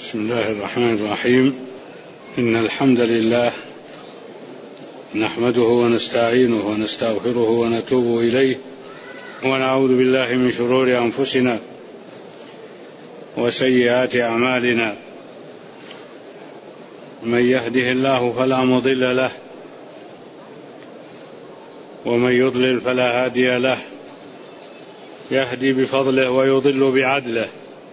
بسم الله الرحمن الرحيم. إن الحمد لله نحمده ونستعينه ونستغفره ونتوب إليه ونعوذ بالله من شرور أنفسنا وسيئات أعمالنا. من يهده الله فلا مضل له ومن يضلل فلا هادي له، يهدي بفضله ويضل بعدله.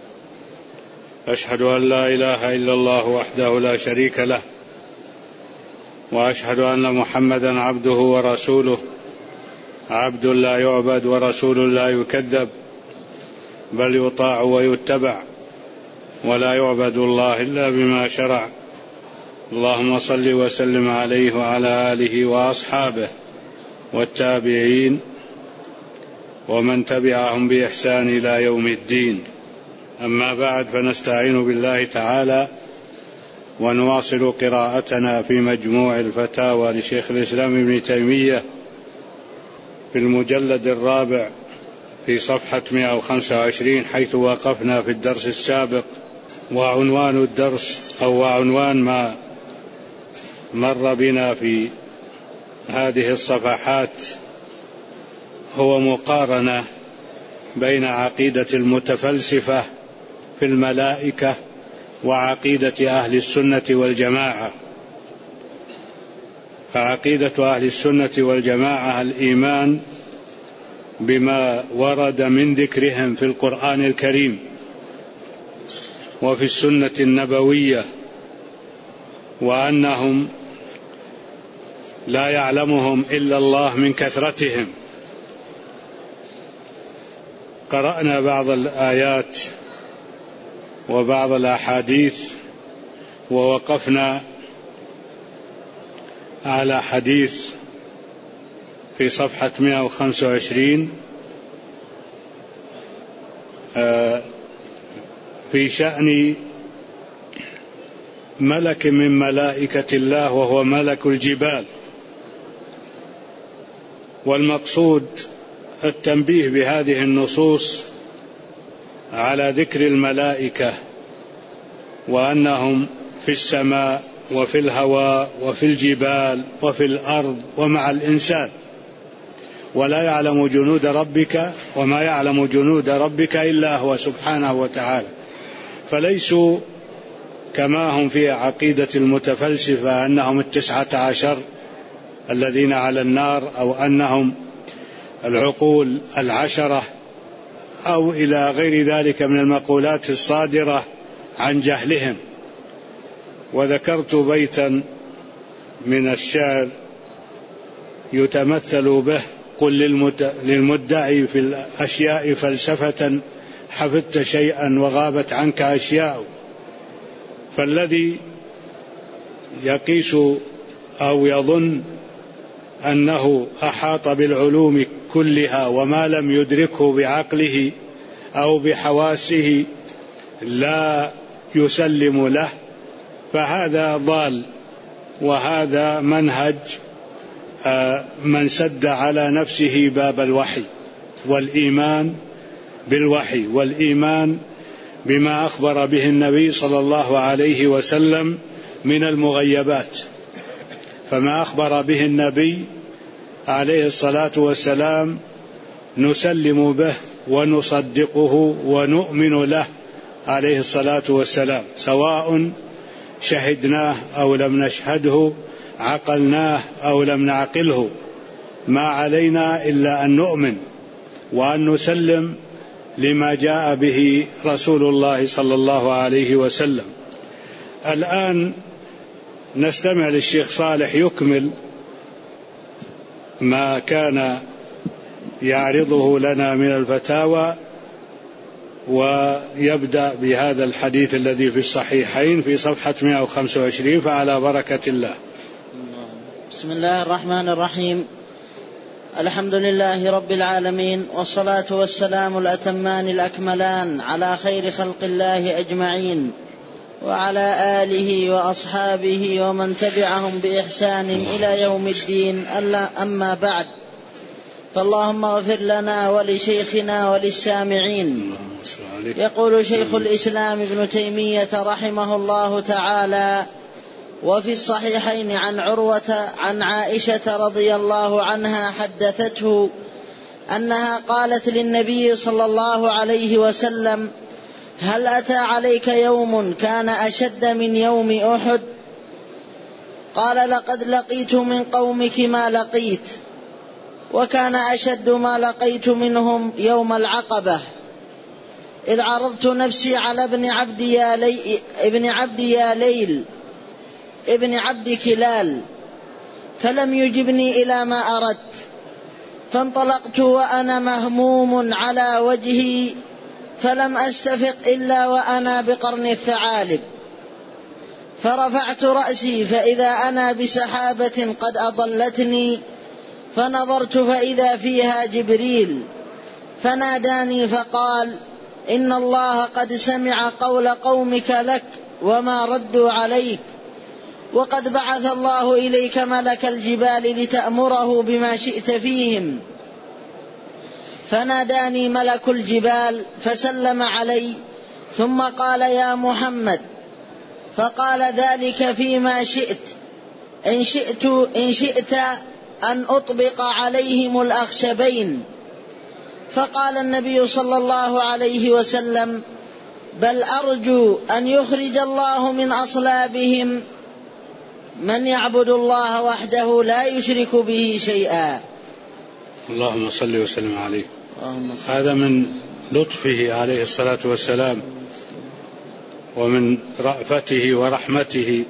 أشهد أن لا إله إلا الله وحده لا شريك له، وأشهد أن محمدا عبده ورسوله، عبد لا يعبد ورسول لا يكذب، بل يطاع ويتبع، ولا يعبد الله إلا بما شرع. اللهم صل وسلم عليه وعلى آله وأصحابه والتابعين ومن تبعهم بإحسان إلى يوم الدين. أما بعد، فنستعين بالله تعالى ونواصل قراءتنا في مجموع الفتاوى لشيخ الإسلام ابن تيمية في المجلد الرابع في صفحة 125، حيث وقفنا في الدرس السابق. وعنوان الدرس أو عنوان ما مر بنا في هذه الصفحات هو مقارنة بين عقيدة المتفلسفة في الملائكة وعقيدة أهل السنة والجماعة. فعقيدة أهل السنة والجماعة الإيمان بما ورد من ذكرهم في القرآن الكريم وفي السنة النبوية، وأنهم لا يعلمهم إلا الله من كثرتهم. قرأنا بعض الآيات وبعض الأحاديث، ووقفنا على حديث في صفحة 125 في شأن ملك من ملائكة الله وهو ملك الجبال. والمقصود التنبيه بهذه النصوص على ذكر الملائكة، وأنهم في السماء وفي الهواء وفي الجبال وفي الأرض ومع الإنسان، ولا يعلم جنود ربك وما يعلم جنود ربك إلا هو سبحانه وتعالى. فليسوا كما هم في عقيدة المتفلسفة أنهم 19 الذين على النار، أو أنهم العقول 10، أو إلى غير ذلك من المقولات الصادرة عن جهلهم. وذكرت بيتا من الشعر يتمثل به: قل للمدعي في الأشياء فلسفة حفظت شيئا وغابت عنك أشياء. فالذي يقيس أو يظن أنه أحاط بالعلوم كلها وما لم يدركه بعقله أو بحواسه لا يسلم له، فهذا ضال، وهذا منهج من سد على نفسه باب الوحي والإيمان بالوحي، والإيمان بما أخبر به النبي صلى الله عليه وسلم من المغيبات. فما أخبر به النبي عليه الصلاة والسلام نسلم به ونصدقه ونؤمن له عليه الصلاة والسلام، سواء شهدناه أو لم نشهده، عقلناه أو لم نعقله. ما علينا إلا أن نؤمن وأن نسلم لما جاء به رسول الله صلى الله عليه وسلم. الآن نستمع للشيخ صالح يكمل ما كان يعرضه لنا من الفتاوى، ويبدأ بهذا الحديث الذي في الصحيحين في صفحة 125، فعلى بركة الله. بسم الله الرحمن الرحيم. الحمد لله رب العالمين، والصلاة والسلام الأتمان الأكملان على خير خلق الله أجمعين، وعلى آله وأصحابه ومن تبعهم بإحسان إلى يوم الدين. أما بعد، فاللهم اغفر لنا ولشيخنا وللسامعين. يقول شيخ الإسلام ابن تيمية رحمه الله تعالى: وفي الصحيحين عن عروة عن عائشة رضي الله عنها حدثته أنها قالت للنبي صلى الله عليه وسلم: هل أتى عليك يوم كان أشد من يوم أحد؟ قال: لقد لقيت من قومك ما لقيت، وكان أشد ما لقيت منهم يوم العقبة، إذ عرضت نفسي على ابن عبد كلال فلم يجبني إلى ما أردت، فانطلقت وأنا مهموم على وجهي، فلم أستفق إلا وأنا بقرن الثعالب، فرفعت رأسي فإذا أنا بسحابة قد أضلتني، فنظرت فإذا فيها جبريل، فناداني فقال: إن الله قد سمع قول قومك لك وما ردوا عليك، وقد بعث الله إليك ملك الجبال لتأمره بما شئت فيهم. فناداني ملك الجبال فسلم علي، ثم قال: يا محمد، فقال: ذلك فيما شئت، إن شئت أن أطبق عليهم الأخشبين. فقال النبي صلى الله عليه وسلم: بل أرجو أن يخرج الله من أصلابهم من يعبد الله وحده لا يشرك به شيئا. اللهم صل وسلم عليه. هذا من لطفه عليه الصلاة والسلام ومن رأفته ورحمته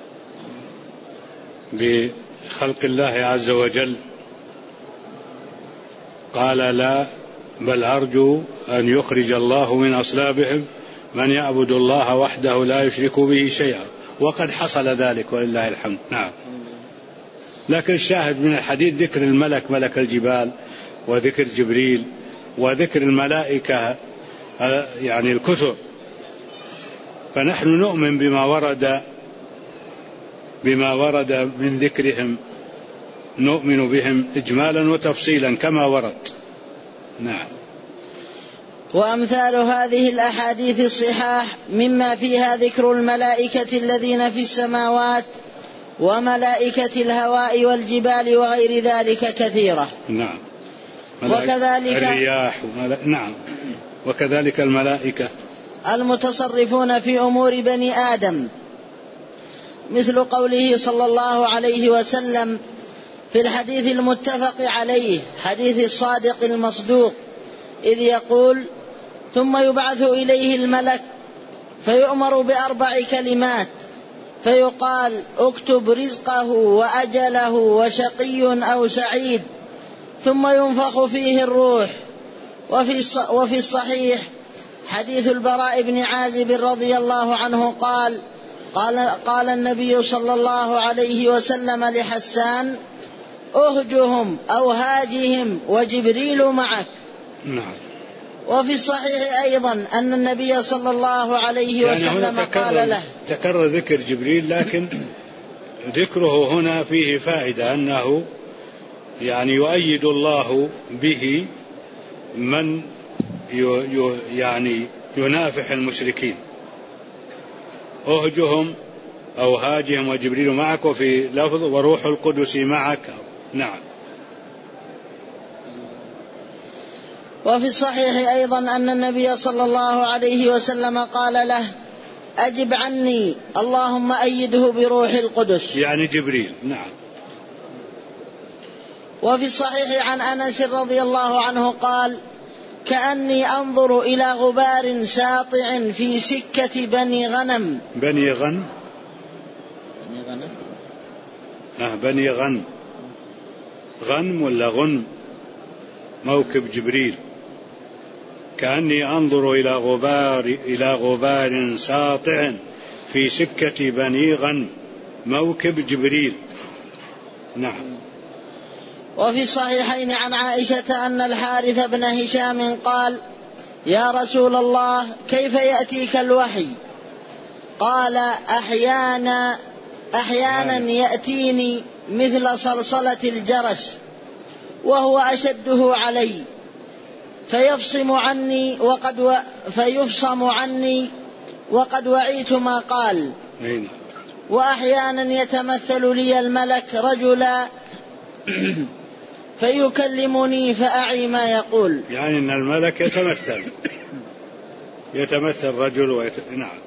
بخلق الله عز وجل. قال: لا، بل أرجو أن يخرج الله من أصلابهم من يعبد الله وحده لا يشرك به شيئا، وقد حصل ذلك ولله الحمد. نعم. لكن الشاهد من الحديث ذكر الملك، ملك الجبال، وذكر جبريل، وذكر الملائكة، يعني الكثر. فنحن نؤمن بما ورد من ذكرهم، نؤمن بهم إجمالا وتفصيلا كما ورد. نعم. وأمثال هذه الأحاديث الصحاح مما فيها ذكر الملائكة الذين في السماوات وملائكة الهواء والجبال وغير ذلك كثيرة. نعم. وكذلك الرياح نعم. وكذلك الملائكة المتصرفون في أمور بني آدم، مثل قوله صلى الله عليه وسلم في الحديث المتفق عليه، حديث الصادق المصدوق، إذ يقول: ثم يبعث إليه الملك فيؤمر بأربع كلمات، فيقال: اكتب رزقه وأجله وشقي أو سعيد، ثم ينفخ فيه الروح. وفي الصحيح حديث البراء بن عازب رضي الله عنه قال النبي صلى الله عليه وسلم لحسان: أهجهم أو هاجهم وجبريل معك. نعم. وفي الصحيح أيضا أن النبي صلى الله عليه وسلم قال له، تكرر ذكر جبريل، لكن ذكره هنا فيه فائدة، أنه يعني يؤيد الله به من يعني ينافح المشركين. أهجهم أو هاجهم وجبريل معك، وفي لفظ: وروح القدس معك. نعم. وفي الصحيح أيضا أن النبي صلى الله عليه وسلم قال له: أجب عني، اللهم أيده بروح القدس، يعني جبريل. نعم. وفي الصحيح عن أنس رضي الله عنه قال: كأني أنظر إلى غبار ساطع في سكة بني غنم. بني غنم غنم ولا غنم؟ موكب جبريل. كأني أنظر إلى غبار ساطع في سكة بني غنم، موكب جبريل. نعم. وفي الصحيحين عن عائشة أن الحارث بن هشام قال: يا رسول الله، كيف يأتيك الوحي؟ قال: أحيانا يأتيني مثل صلصلة الجرس، وهو أشده علي فيفصم عني وقد وعيت ما قال. وأحيانا يتمثل لي الملك رجلا فيكلمني فأعي ما يقول. يعني أن الملك يتمثل رجل نعم.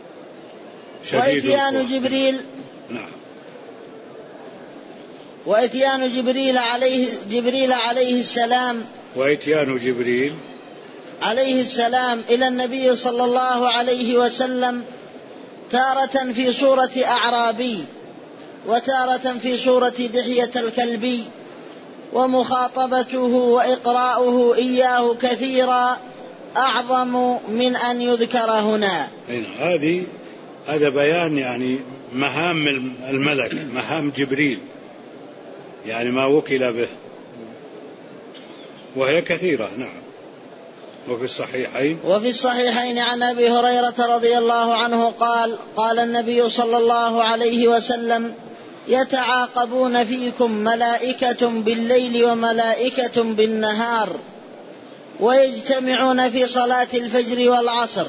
وإتيان جبريل نعم. وإتيان جبريل عليه السلام إلى النبي صلى الله عليه وسلم تارة في صورة أعرابي وتارة في صورة دحية الكلبي، ومخاطبته وإقراؤه إياه كثيرا أعظم من أن يذكر هنا. هذا بيان يعني مهام الملك، مهام جبريل، يعني ما وكل به، وهي كثيرة. نعم. وفي الصحيحين عن أبي هريرة رضي الله عنه قال النبي صلى الله عليه وسلم: يتعاقبون فيكم ملائكة بالليل وملائكة بالنهار، ويجتمعون في صلاة الفجر والعصر،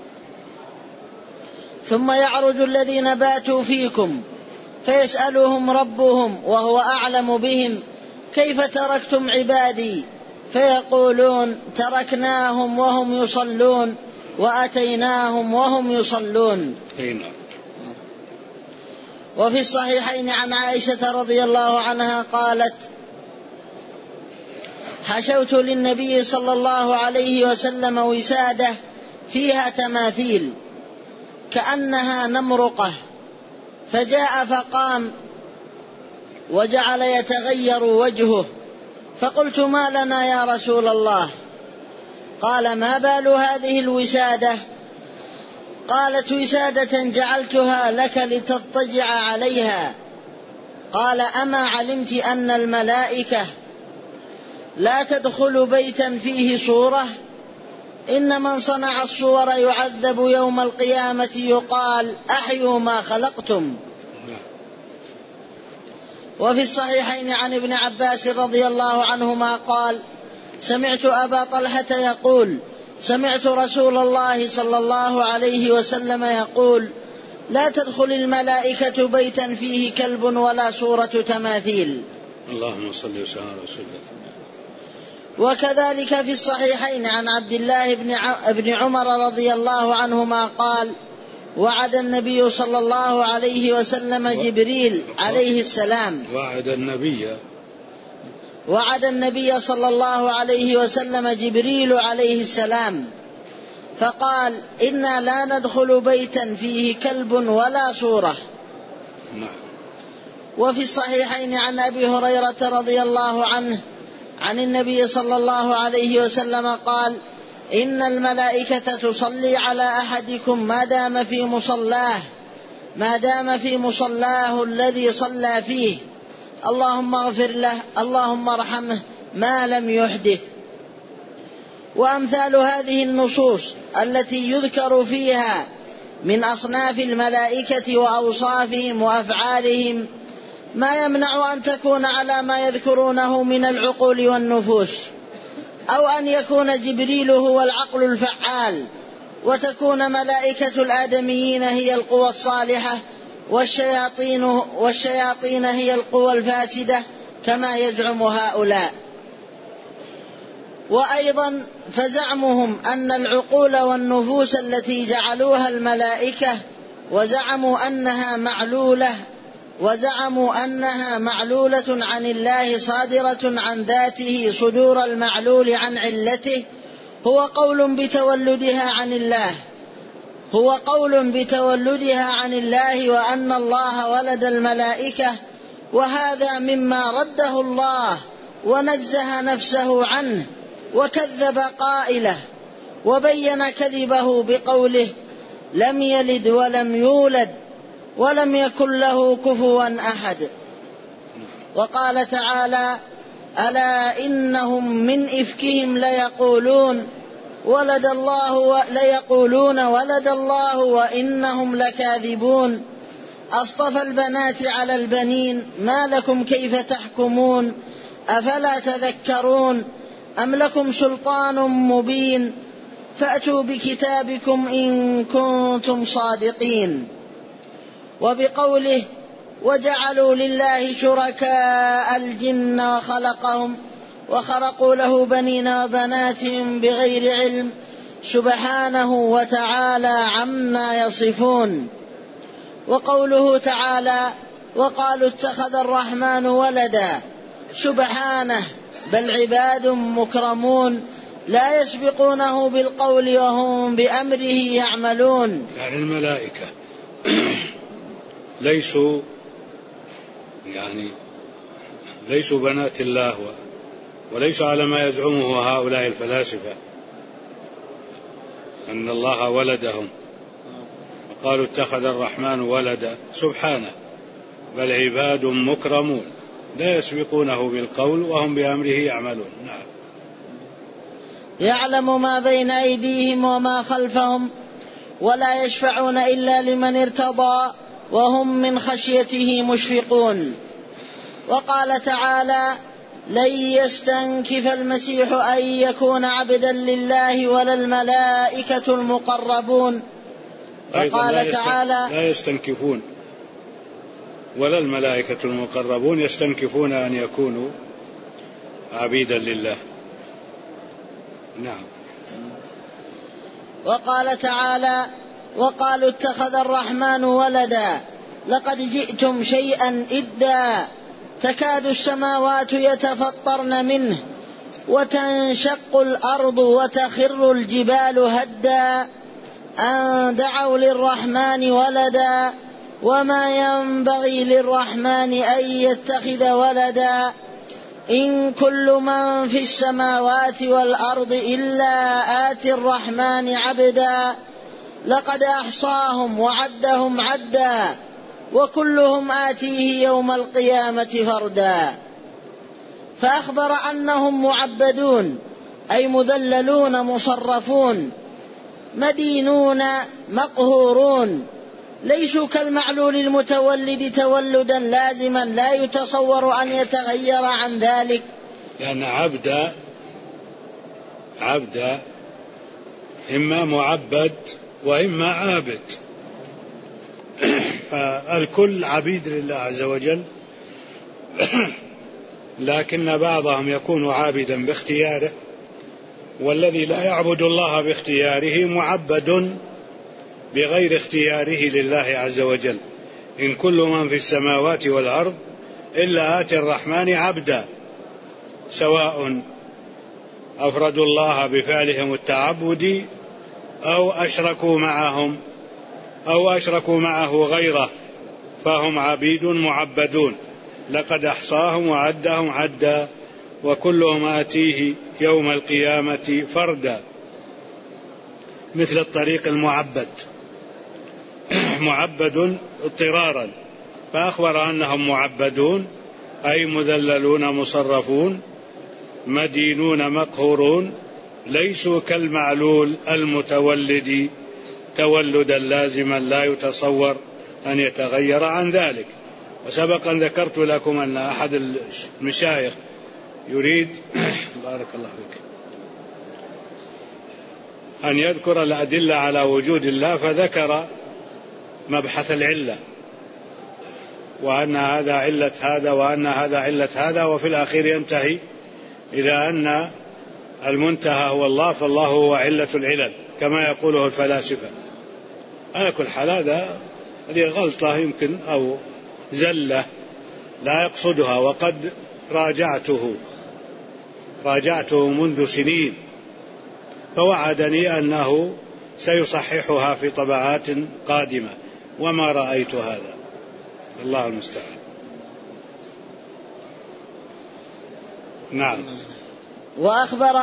ثم يعرج الذين باتوا فيكم فيسألهم ربهم وهو أعلم بهم: كيف تركتم عبادي؟ فيقولون: تركناهم وهم يصلون وأتيناهم وهم يصلون. وفي الصحيحين عن عائشة رضي الله عنها قالت: حشوت للنبي صلى الله عليه وسلم وسادة فيها تماثيل كأنها نمرقة، فجاء فقام وجعل يتغير وجهه، فقلت: ما لنا يا رسول الله؟ قال: ما بال هذه الوسادة؟ قالت: وسادة جعلتها لك لتضطجع عليها. قال: أما علمت أن الملائكة لا تدخل بيتا فيه صورة؟ إن من صنع الصور يعذب يوم القيامة، يقال: أحيوا ما خلقتم. وفي الصحيحين عن ابن عباس رضي الله عنهما قال: سمعت أبا طلحة يقول: سمعت رسول الله صلى الله عليه وسلم يقول: لا تدخل الملائكة بيتا فيه كلب ولا صورة تماثيل. اللهم صل وسلم على رسول الله. وكذلك في الصحيحين عن عبد الله بن عمر رضي الله عنهما قال: وعد النبي صلى الله عليه وسلم جبريل عليه السلام وعد النبي صلى الله عليه وسلم جبريل عليه السلام فقال: إنا لا ندخل بيتا فيه كلب ولا صورة. وفي الصحيحين عن أبي هريرة رضي الله عنه عن النبي صلى الله عليه وسلم قال: إن الملائكة تصلي على أحدكم ما دام في مصلاه الذي صلى فيه، اللهم اغفر له، اللهم ارحمه، ما لم يحدث. وأمثال هذه النصوص التي يذكر فيها من أصناف الملائكة وأوصافهم وأفعالهم ما يمنع أن تكون على ما يذكرونه من العقول والنفوس، أو أن يكون جبريل هو العقل الفعال، وتكون ملائكة الآدميين هي القوى الصالحة، والشياطين هي القوى الفاسدة كما يزعم هؤلاء. وأيضا فزعمهم أن العقول والنفوس التي جعلوها الملائكة وزعموا أنها معلولة عن الله الله صادرة عن ذاته صدور المعلول عن علته هو قول بتولدها عن الله وأن الله ولد الملائكة، وهذا مما رده الله ونزه نفسه عنه وكذب قائله وبين كذبه بقوله لم يلد ولم يولد ولم يكن له كفوا أحد. وقال تعالى ألا إنهم من إفكهم ليقولون ولد الله وإنهم لكاذبون أصطفى البنات على البنين ما لكم كيف تحكمون أفلا تذكرون أم لكم سلطان مبين فأتوا بكتابكم إن كنتم صادقين. وبقوله وجعلوا لله شركاء الجن وخلقهم وخرقوا له بنين وبنات بغير علم سبحانه وتعالى عما يصفون. وقوله تعالى وقالوا اتخذ الرحمن ولدا سبحانه بل عباد مكرمون لا يسبقونه بالقول وهم بأمره يعملون. يعني الملائكة ليسوا بنات الله وليسوا على ما يزعمه هؤلاء الفلاسفة أن الله ولدهم وقالوا اتخذ الرحمن ولدا سبحانه بل عباد مكرمون لا يسبقونه بالقول وهم بأمره يعملون. نعم. يعلم ما بين أيديهم وما خلفهم ولا يشفعون إلا لمن ارتضى وهم من خشيته مشفقون. وقال تعالى لن يستنكف المسيح أن يكون عبدا لله ولا الملائكة المقربون. وقال تعالى لا يستنكفون ولا الملائكة المقربون يستنكفون أن يكونوا عبيدا لله. نعم. وقال تعالى وقالوا اتخذ الرحمن ولدا لقد جئتم شيئا إدا تكاد السماوات يتفطرن منه وتنشق الأرض وتخر الجبال هدا أن دعوا للرحمن ولدا وما ينبغي للرحمن أن يتخذ ولدا إن كل من في السماوات والأرض إلا آتي الرحمن عبدا لقد أحصاهم وعدهم عدا وكلهم آتيه يوم القيامة فردا. فأخبر أنهم معبدون أي مذللون مصرفون مدينون مقهورون ليسوا كالمعلول المتولد تولدا لازما لا يتصور أن يتغير عن ذلك. لأن عبد إما معبد وإما عابد فالكل عبيد لله عز وجل لكن بعضهم يكون عابدا باختياره والذي لا يعبد الله باختياره معبد بغير اختياره لله عز وجل. إن كل من في السماوات والأرض إلا آتي الرحمن عبدا سواء أفردوا الله بفعلهم التعبد أو أشركوا معه غيره فهم عبيد معبدون لقد أحصاهم وعدهم عدا وكلهم آتيه يوم القيامة فردا. مثل الطريق المعبد معبد اضطرارا فأخبر أنهم معبدون أي مذللون مصرفون مدينون مقهورون ليسوا كالمعلول المتولد تولدا لازما لا يتصور أن يتغير عن ذلك. وسبق أن ذكرت لكم أن أحد المشايخ يريد بارك الله فيك أن يذكر الأدلة على وجود الله فذكر مبحث العلة وأن هذا علة هذا وأن هذا علة هذا وفي الأخير ينتهي إلى أن المنتهى هو الله فالله هو علة العلل كما يقوله الفلاسفة. على كل حال هذه غلطة يمكن أو زلة لا يقصدها وقد راجعته منذ سنين فوعدني أنه سيصححها في طبعات قادمة وما رأيت هذا الله المستعان. نعم. وأخبر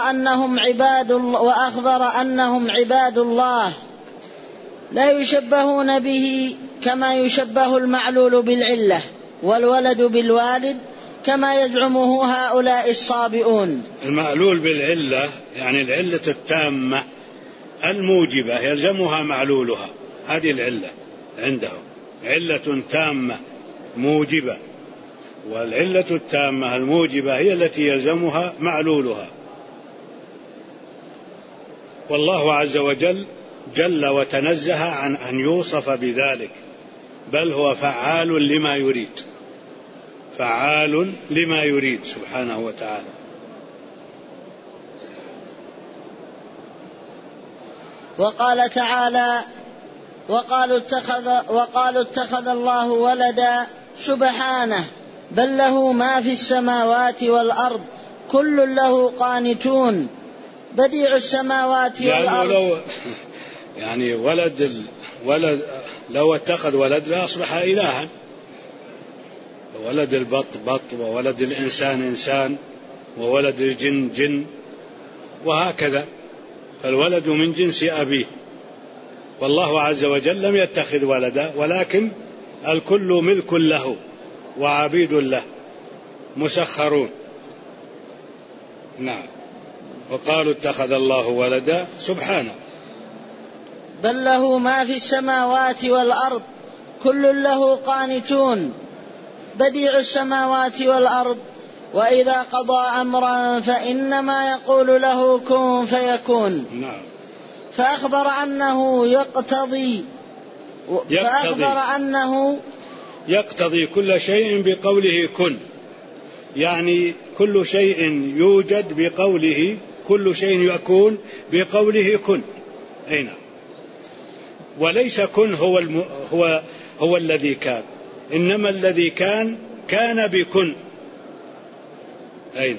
أنهم عباد الله لا يشبهون به كما يشبه المعلول بالعلة والولد بالوالد كما يزعمه هؤلاء الصابئون. المعلول بالعلة يعني العلة التامة الموجبة يلزمها معلولها هذه العلة عندهم علة تامة موجبة والعلة التامة الموجبة هي التي يلزمها معلولها. والله عز وجل جل وتنزه عن أن يوصف بذلك، بل هو فعال لما يريد، فعال لما يريد سبحانه وتعالى. وقال تعالى: وقالوا اتخذ الله ولدا سبحانه بل له ما في السماوات والأرض كل له قانتون بديع السماوات والأرض. يعني ولد لو اتخذ ولد لأصبح إلها، ولد البط بط، وولد الإنسان إنسان، وولد الجن جن، وهكذا، فالولد من جنس أبيه. والله عز وجل لم يتخذ ولدا، ولكن الكل ملك له وعبيد له مسخرون. نعم. وقالوا اتخذ الله ولدا سبحانه بل له ما في السماوات والأرض كل له قانتون بديع السماوات والأرض وإذا قضى أمرا فإنما يقول له كن فيكون. نعم. فأخبر أنه يقتضي كل شيء بقوله كن، يعني كل شيء يوجد بقوله، كل شيء يكون بقوله كن. أين؟ وليس كن هو الذي كان، إنما الذي كان بكن. أين؟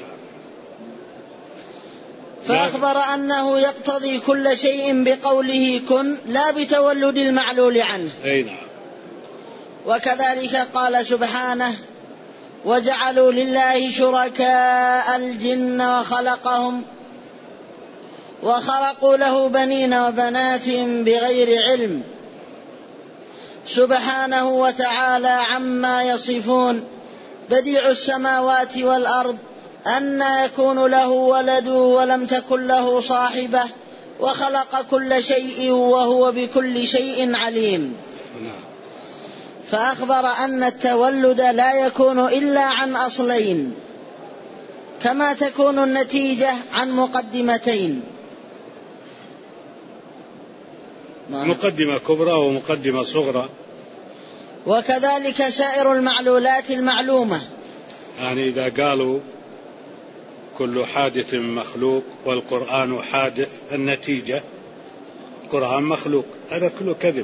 فأخبر أنه يقتضي كل شيء بقوله كن لا بتولد المعلول عنه. أي نعم. وكذلك قال سبحانه: وجعلوا لله شركاء الجن وخلقوا له بنين وبنات بغير علم سبحانه وتعالى عما يصفون. بديع السماوات والأرض أنى يكون له ولد ولم تكن له صاحبة وخلق كل شيء وهو بكل شيء عليم. فأخبر أن التولد لا يكون إلا عن أصلين، كما تكون النتيجة عن مقدمتين، مقدمة كبرى ومقدمة صغرى. وكذلك سائر المعلولات المعلومة. يعني إذا قالوا كل حادث مخلوق والقرآن حادث، النتيجة القرآن مخلوق، هذا كله كذب،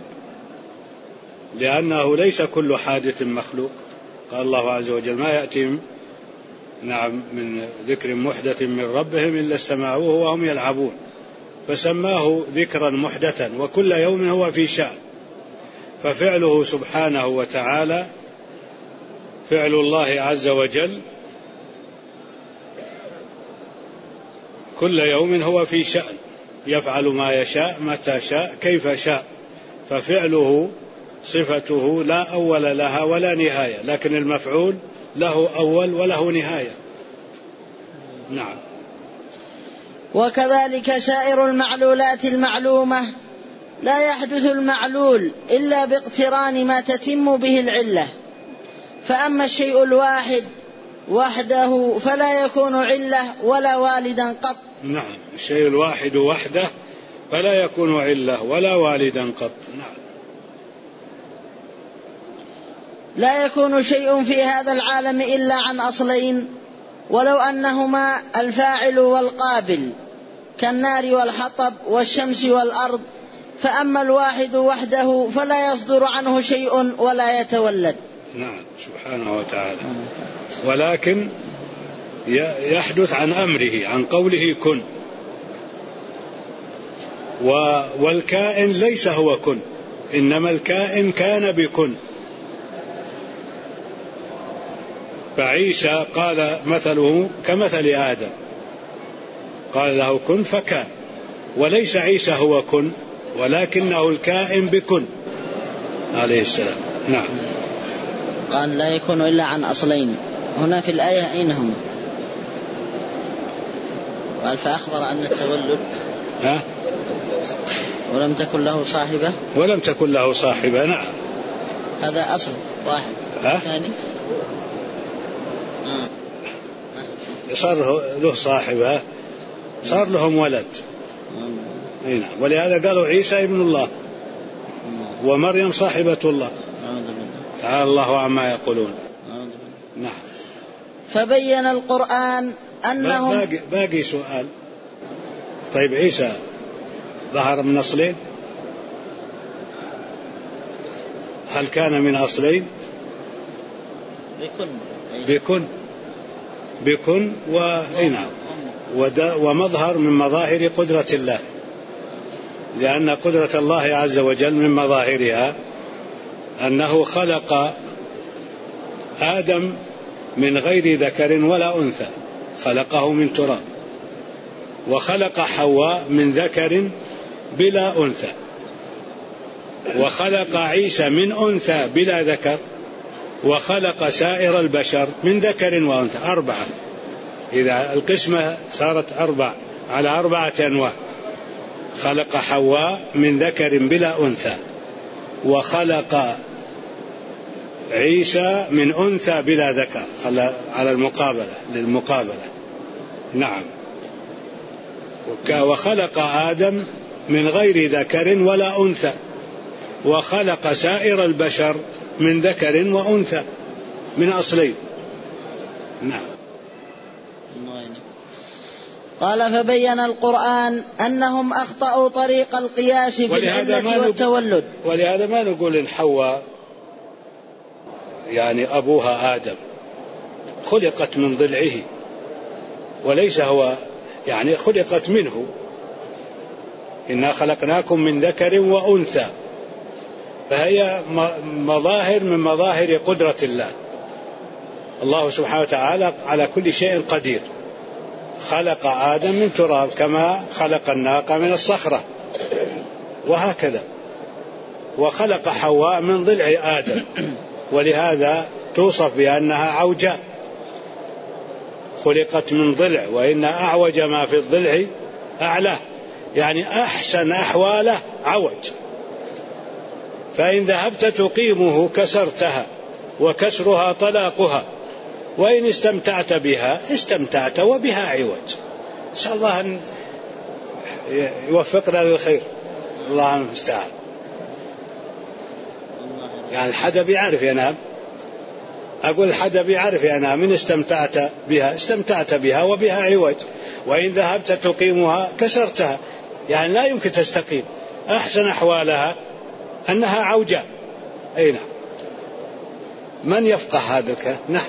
لأنه ليس كل حادث مخلوق. قال الله عز وجل: ما يأتيهم من ذكر محدث من ربهم إلا استمعوه وهم يلعبون، فسماه ذكرا محدثا، وكل يوم هو في شأن. ففعله سبحانه وتعالى، فعل الله عز وجل كل يوم هو في شأن، يفعل ما يشاء متى شاء كيف شاء، ففعله صفته لا أول لها ولا نهاية، لكن المفعول له أول وله نهاية. نعم. وكذلك سائر المعلولات المعلومة لا يحدث المعلول إلا باقتران ما تتم به العلة، فأما الشيء الواحد وحده فلا يكون علة ولا والدا قط. نعم. الشيء الواحد وحده فلا يكون علة ولا والدا قط. نعم. لا يكون شيء في هذا العالم إلا عن أصلين، ولو أنهما الفاعل والقابل كالنار والحطب والشمس والأرض. فأما الواحد وحده فلا يصدر عنه شيء ولا يتولد. نعم سبحانه وتعالى. ولكن يحدث عن أمره، عن قوله كن. والكائن ليس هو كن، إنما الكائن كان بكن. فعيسى قال مثله كمثل آدم، قال له كن فكان، وليس عيسى هو كن، ولكنه الكائن بكن عليه السلام. نعم. قال لا يكون إلا عن أصلين، هنا في الآية أين هم؟ قال فأخبر أن التولد ولم تكن له صاحبة. ولم تكن له صاحبة. نعم. هذا أصل واحد. ثاني صار له صاحبة، صار لهم ولد. ولهذا قالوا عيسى ابن الله ومريم صاحبة الله. تعالى الله عما يقولون. نعم. فبين القرآن أنهم باقي سؤال. طيب عيسى ظهر من أصلين؟ هل كان من أصلين؟ بكن ومظهر من مظاهر قدرة الله، لأن قدرة الله عز وجل من مظاهرها أنه خلق آدم من غير ذكر ولا أنثى، خلقه من تراب، وخلق حواء من ذكر بلا أنثى، وخلق عيسى من أنثى بلا ذكر، وخلق سائر البشر من ذكر وأنثى. 4. إذا القسمة صارت 4 على 4 أنواع. خلق حواء من ذكر بلا أنثى، وخلق عيسى من أنثى بلا ذكر، على للمقابلة. نعم. وخلق آدم من غير ذكر ولا أنثى، وخلق سائر البشر من ذكر وأنثى من أصلين. نعم. قال فبين القرآن أنهم أخطأوا طريق القياس في العلة والتولد. ولهذا ما نقول إن حواء يعني أبوها آدم خلقت من ضلعه، وليس هو يعني خلقت منه. إنا خلقناكم من ذكر وأنثى، فهي مظاهر من مظاهر قدرة الله. الله سبحانه وتعالى على كل شيء قدير. خلق آدم من تراب كما خلق الناقة من الصخرة، وهكذا. وخلق حواء من ضلع آدم، ولهذا توصف بأنها عوجاء، خلقت من ضلع، وإن أعوج ما في الضلع أعلاه، يعني أحسن أحواله عوج. فإن ذهبت تقيمه كسرتها، وكسرها طلاقها، وإن استمتعت بها استمتعت وبها عوج. نسأل الله أن يوفقنا للخير. الله المستعان. يعني الحدب يعرف ينام، أقول الحدب يعرف ينام. إن استمتعت بها استمتعت بها وبها عوج، وإن ذهبت تقيمها كسرتها، يعني لا يمكن تستقيم. أحسن أحوالها أنها عوجاء. أي نعم. من يفقه هذا الكلام؟ نعم.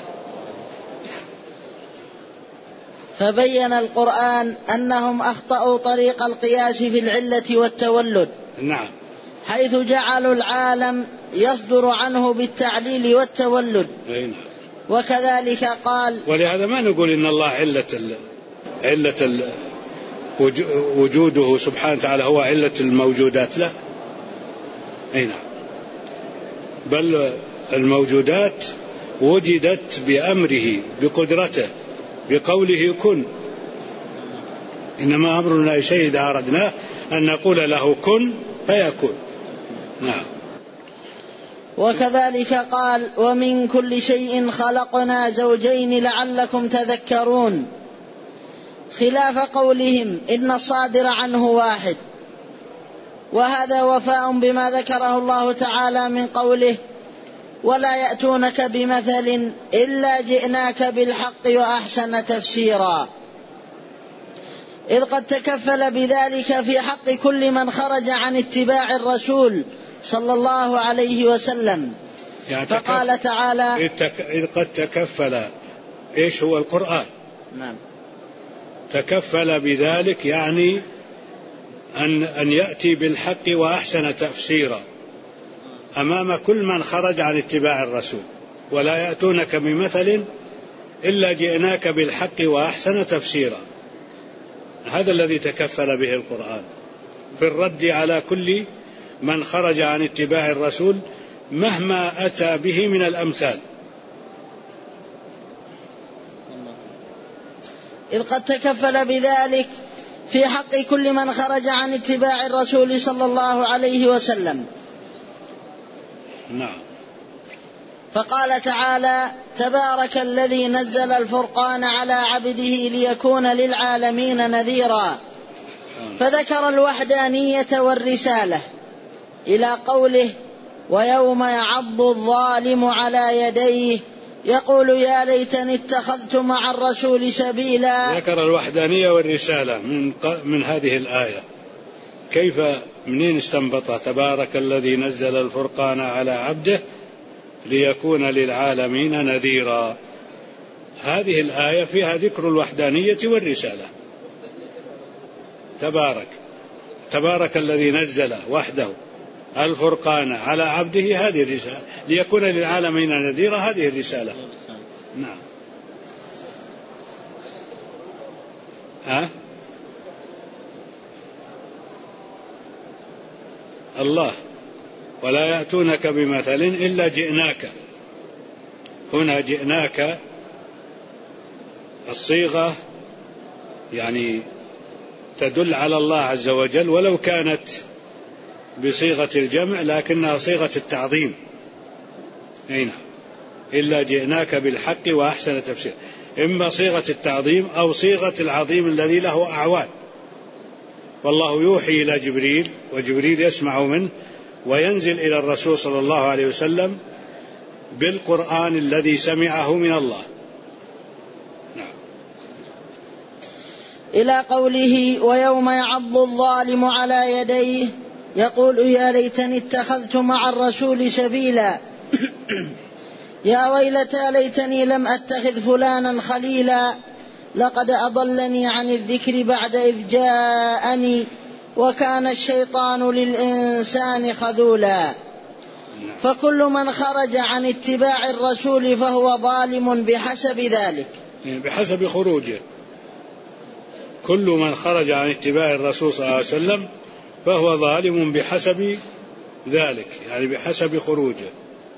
فبين القرآن أنهم أخطأوا طريق القياس في العلة والتولد. نعم. حيث جعلوا العالم يصدر عنه بالتعليل والتولد. أي نعم. وكذلك قال. ولهذا ما نقول إن الله علة وجوده سبحانه وتعالى هو علة الموجودات، لا. أي نعم. بل الموجودات وجدت بأمره بقدرته بقوله كن. إنما أمرنا شيء إذا أردناه أن نقول له كن فيكون. نعم. وكذلك قال ومن كل شيء خلقنا زوجين لعلكم تذكرون، خلاف قولهم إن الصادر عنه واحد. وهذا وفاء بما ذكره الله تعالى من قوله ولا يأتونك بمثل إلا جئناك بالحق وأحسن تفسيرا، إذ قد تكفل بذلك في حق كل من خرج عن اتباع الرسول صلى الله عليه وسلم. يعني فقال تعالى إذ قد تكفل. إيش هو القرآن؟ نعم. تكفل بذلك يعني أن يأتي بالحق وأحسن تفسيرا أمام كل من خرج عن اتباع الرسول. ولا يأتونك بمثل إلا جئناك بالحق وأحسن تفسيرا. هذا الذي تكفل به القرآن في الرد على كل من خرج عن اتباع الرسول مهما أتى به من الأمثال. إذ قد تكفل بذلك في حق كل من خرج عن اتباع الرسول صلى الله عليه وسلم. نعم. فقال تعالى: تبارك الذي نزل الفرقان على عبده ليكون للعالمين نذيرا. فذكر الوحدانية والرسالة إلى قوله: ويوم يعض الظالم على يديه يقول يا ليتني اتخذت مع الرسول سبيلا. ذكر الوحدانية والرسالة من هذه الآية. كيف منين استنبطها؟ تبارك الذي نزل الفرقان على عبده ليكون للعالمين نذيرا. هذه الآية فيها ذكر الوحدانية والرسالة. تبارك الذي نزل وحده الفرقان على عبده، هذه الرسالة، ليكون للعالمين نذيرا، هذه الرسالة. نعم. الله ولا يأتونك بمثل إلا جئناك. هنا جئناك الصيغة يعني تدل على الله عز وجل، ولو كانت بصيغة الجمع لكنها صيغة التعظيم. هنا إلا جئناك بالحق وأحسن تفسير، إما صيغة التعظيم أو صيغة العظيم الذي له أعوان. والله يوحي إلى جبريل وجبريل يسمع منه وينزل إلى الرسول صلى الله عليه وسلم بالقرآن الذي سمعه من الله. نعم. إلى قوله: ويوم يعض الظالم على يديه يقول يا ليتني اتخذت مع الرسول سبيلا. يا ويلتى ليتني لم أتخذ فلانا خليلا لقد أضلني عن الذكر بعد إذ جاءني وكان الشيطان للإنسان خذولا. فكل من خرج عن اتباع الرسول فهو ظالم بحسب ذلك، بحسب خروجه. كل من خرج عن اتباع الرسول صلى الله عليه وسلم فهو ظالم بحسب ذلك، يعني بحسب خروجه.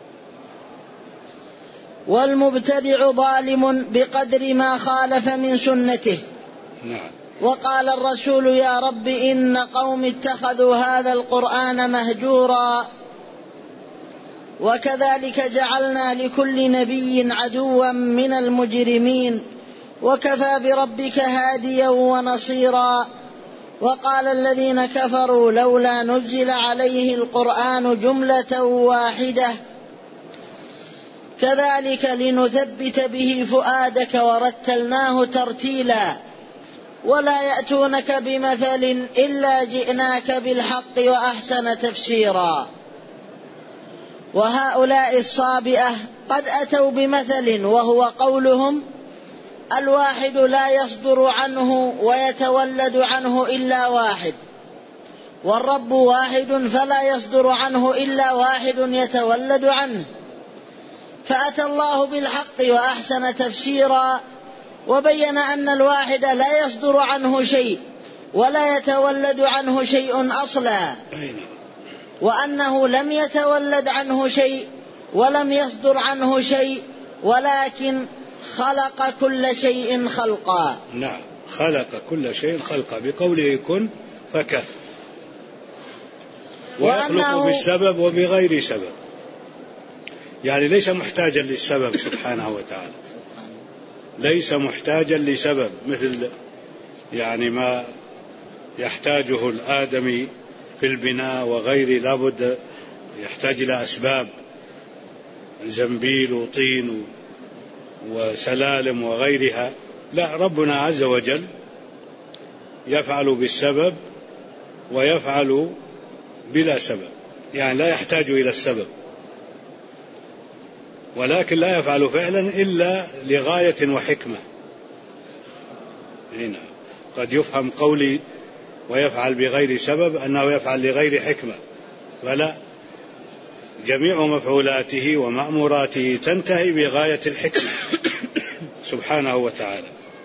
والمبتدع ظالم بقدر ما خالف من سنته. نعم. وقال الرسول: يا رب إن قوم اتخذوا هذا القرآن مهجورا. وكذلك جعلنا لكل نبي عدوا من المجرمين وكفى بربك هاديا ونصيرا. وقال الذين كفروا: لولا نزل عليه القرآن جملة واحدة كذلك لنثبت به فؤادك ورتلناه ترتيلا. ولا يأتونك بمثل إلا جئناك بالحق وأحسن تفسيرا. وهؤلاء الصابئة قد أتوا بمثل وهو قولهم: الواحد لا يصدر عنه ويتولد عنه إلا واحد، والرب واحد فلا يصدر عنه إلا واحد يتولد عنه. فأتى الله بالحق وأحسن تفسيرا، وبين أن الواحد لا يصدر عنه شيء ولا يتولد عنه شيء أصلا، وأنه لم يتولد عنه شيء ولم يصدر عنه شيء، ولكن خلق كل شيء خلقا. نعم، خلق كل شيء خلقا بقوله كن فكان، ويخلق بالسبب وبغير سبب، يعني ليس محتاجا للسبب سبحانه وتعالى، ليس محتاجا لسبب مثل يعني ما يحتاجه الآدمي في البناء وغيره، لابد يحتاج إلى أسباب، زنبيل وطين وسلالم وغيرها. لا، ربنا عز وجل يفعل بالسبب ويفعل بلا سبب، يعني لا يحتاج إلى السبب، ولكن لا يفعل فعلا إلا لغاية وحكمة. هنا قد يفهم قولي ويفعل بغير سبب أنه يفعل لغير حكمة، فلا، جميع مفعولاته ومأموراته تنتهي بغاية الحكمة سبحانه وتعالى.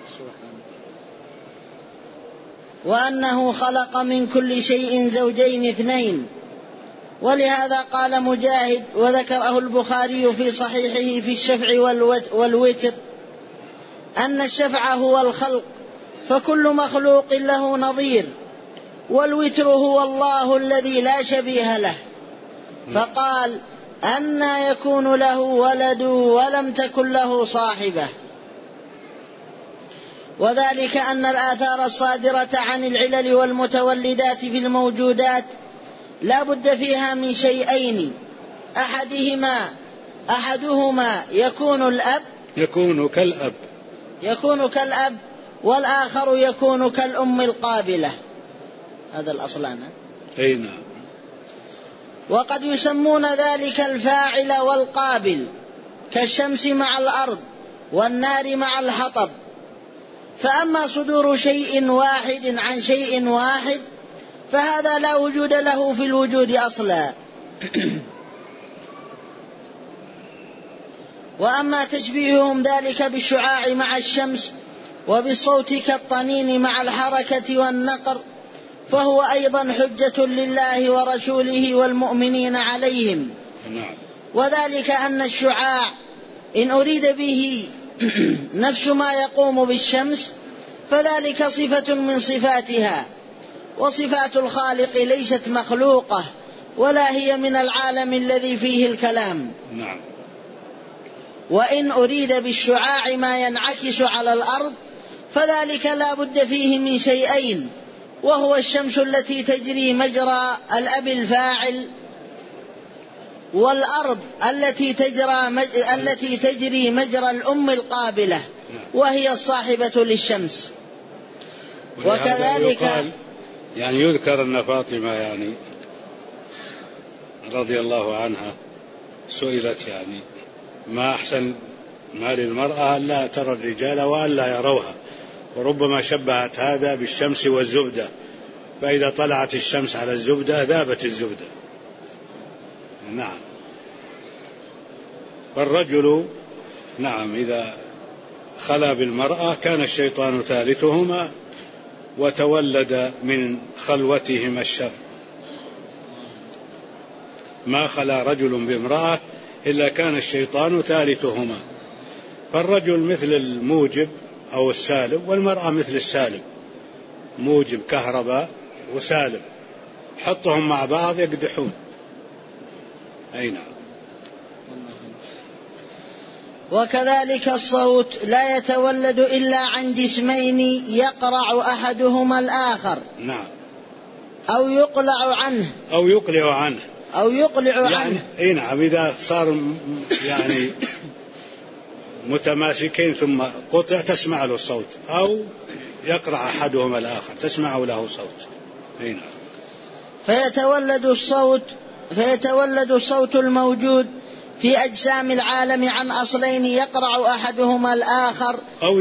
وأنه خلق من كل شيء زوجين اثنين. ولهذا قال مجاهد، وذكره البخاري في صحيحه في الشفع والوتر، أن الشفع هو الخلق، فكل مخلوق له نظير، والوتر هو الله الذي لا شبيه له. فقال: أنى يكون له ولد ولم تكن له صاحبة. وذلك أن الآثار الصادرة عن العلل والمتولدات في الموجودات لا بد فيها من شيئين: أحدهما يكون كالأب، والآخر يكون كالأم القابلة. هذا الأصلان. أي نعم. وقد يسمون ذلك الفاعل والقابل، كالشمس مع الأرض والنار مع الحطب. فأما صدور شيء واحد عن شيء واحد فهذا لا وجود له في الوجود أصلا. وأما تشبيههم ذلك بالشعاع مع الشمس وبالصوت كالطنين مع الحركة والنقر فهو أيضا حجة لله ورسوله والمؤمنين عليهم. وذلك أن الشعاع إن أريد به نفس ما يقوم بالشمس فذلك صفة من صفاتها، وصفات الخالق ليست مخلوقة ولا هي من العالم الذي فيه الكلام. وإن أريد بالشعاع ما ينعكس على الأرض فذلك لا بد فيه من شيئين: وهو الشمس التي تجري مجرى الأب الفاعل، والأرض التي تجري مجرى الأم القابلة وهي الصاحبة للشمس. وكذلك يعني يذكر أن فاطمة رضي الله عنها سئلت ما أحسن ما للمرأة ألا ترى الرجال وألا يروها، وربما شبهت هذا بالشمس والزبدة، فإذا طلعت الشمس على الزبدة ذابت الزبدة. نعم. فالرجل إذا خلا بالمرأة كان الشيطان ثالثهما وتولد من خلوتهما الشر. ما خلا رجل بامرأة إلا كان الشيطان ثالثهما. فالرجل مثل الموجب أو السالب، والمرأة مثل السالب، موجب كهرباء وسالب، حطهم مع بعض يقدحون. أي نعم. وكذلك الصوت لا يتولد إلا عن جسمين يقرع أحدهما الآخر. نعم. أو يقلع عنه أو يقلع عنه. أي نعم. إذا صار متماسكين ثم قطع تسمع له الصوت، أو يقرع أحدهما الآخر تسمع له صوت. أي نعم. فيتولد الصوت الموجود في أجسام العالم عن أصلين يقرع أحدهما الآخر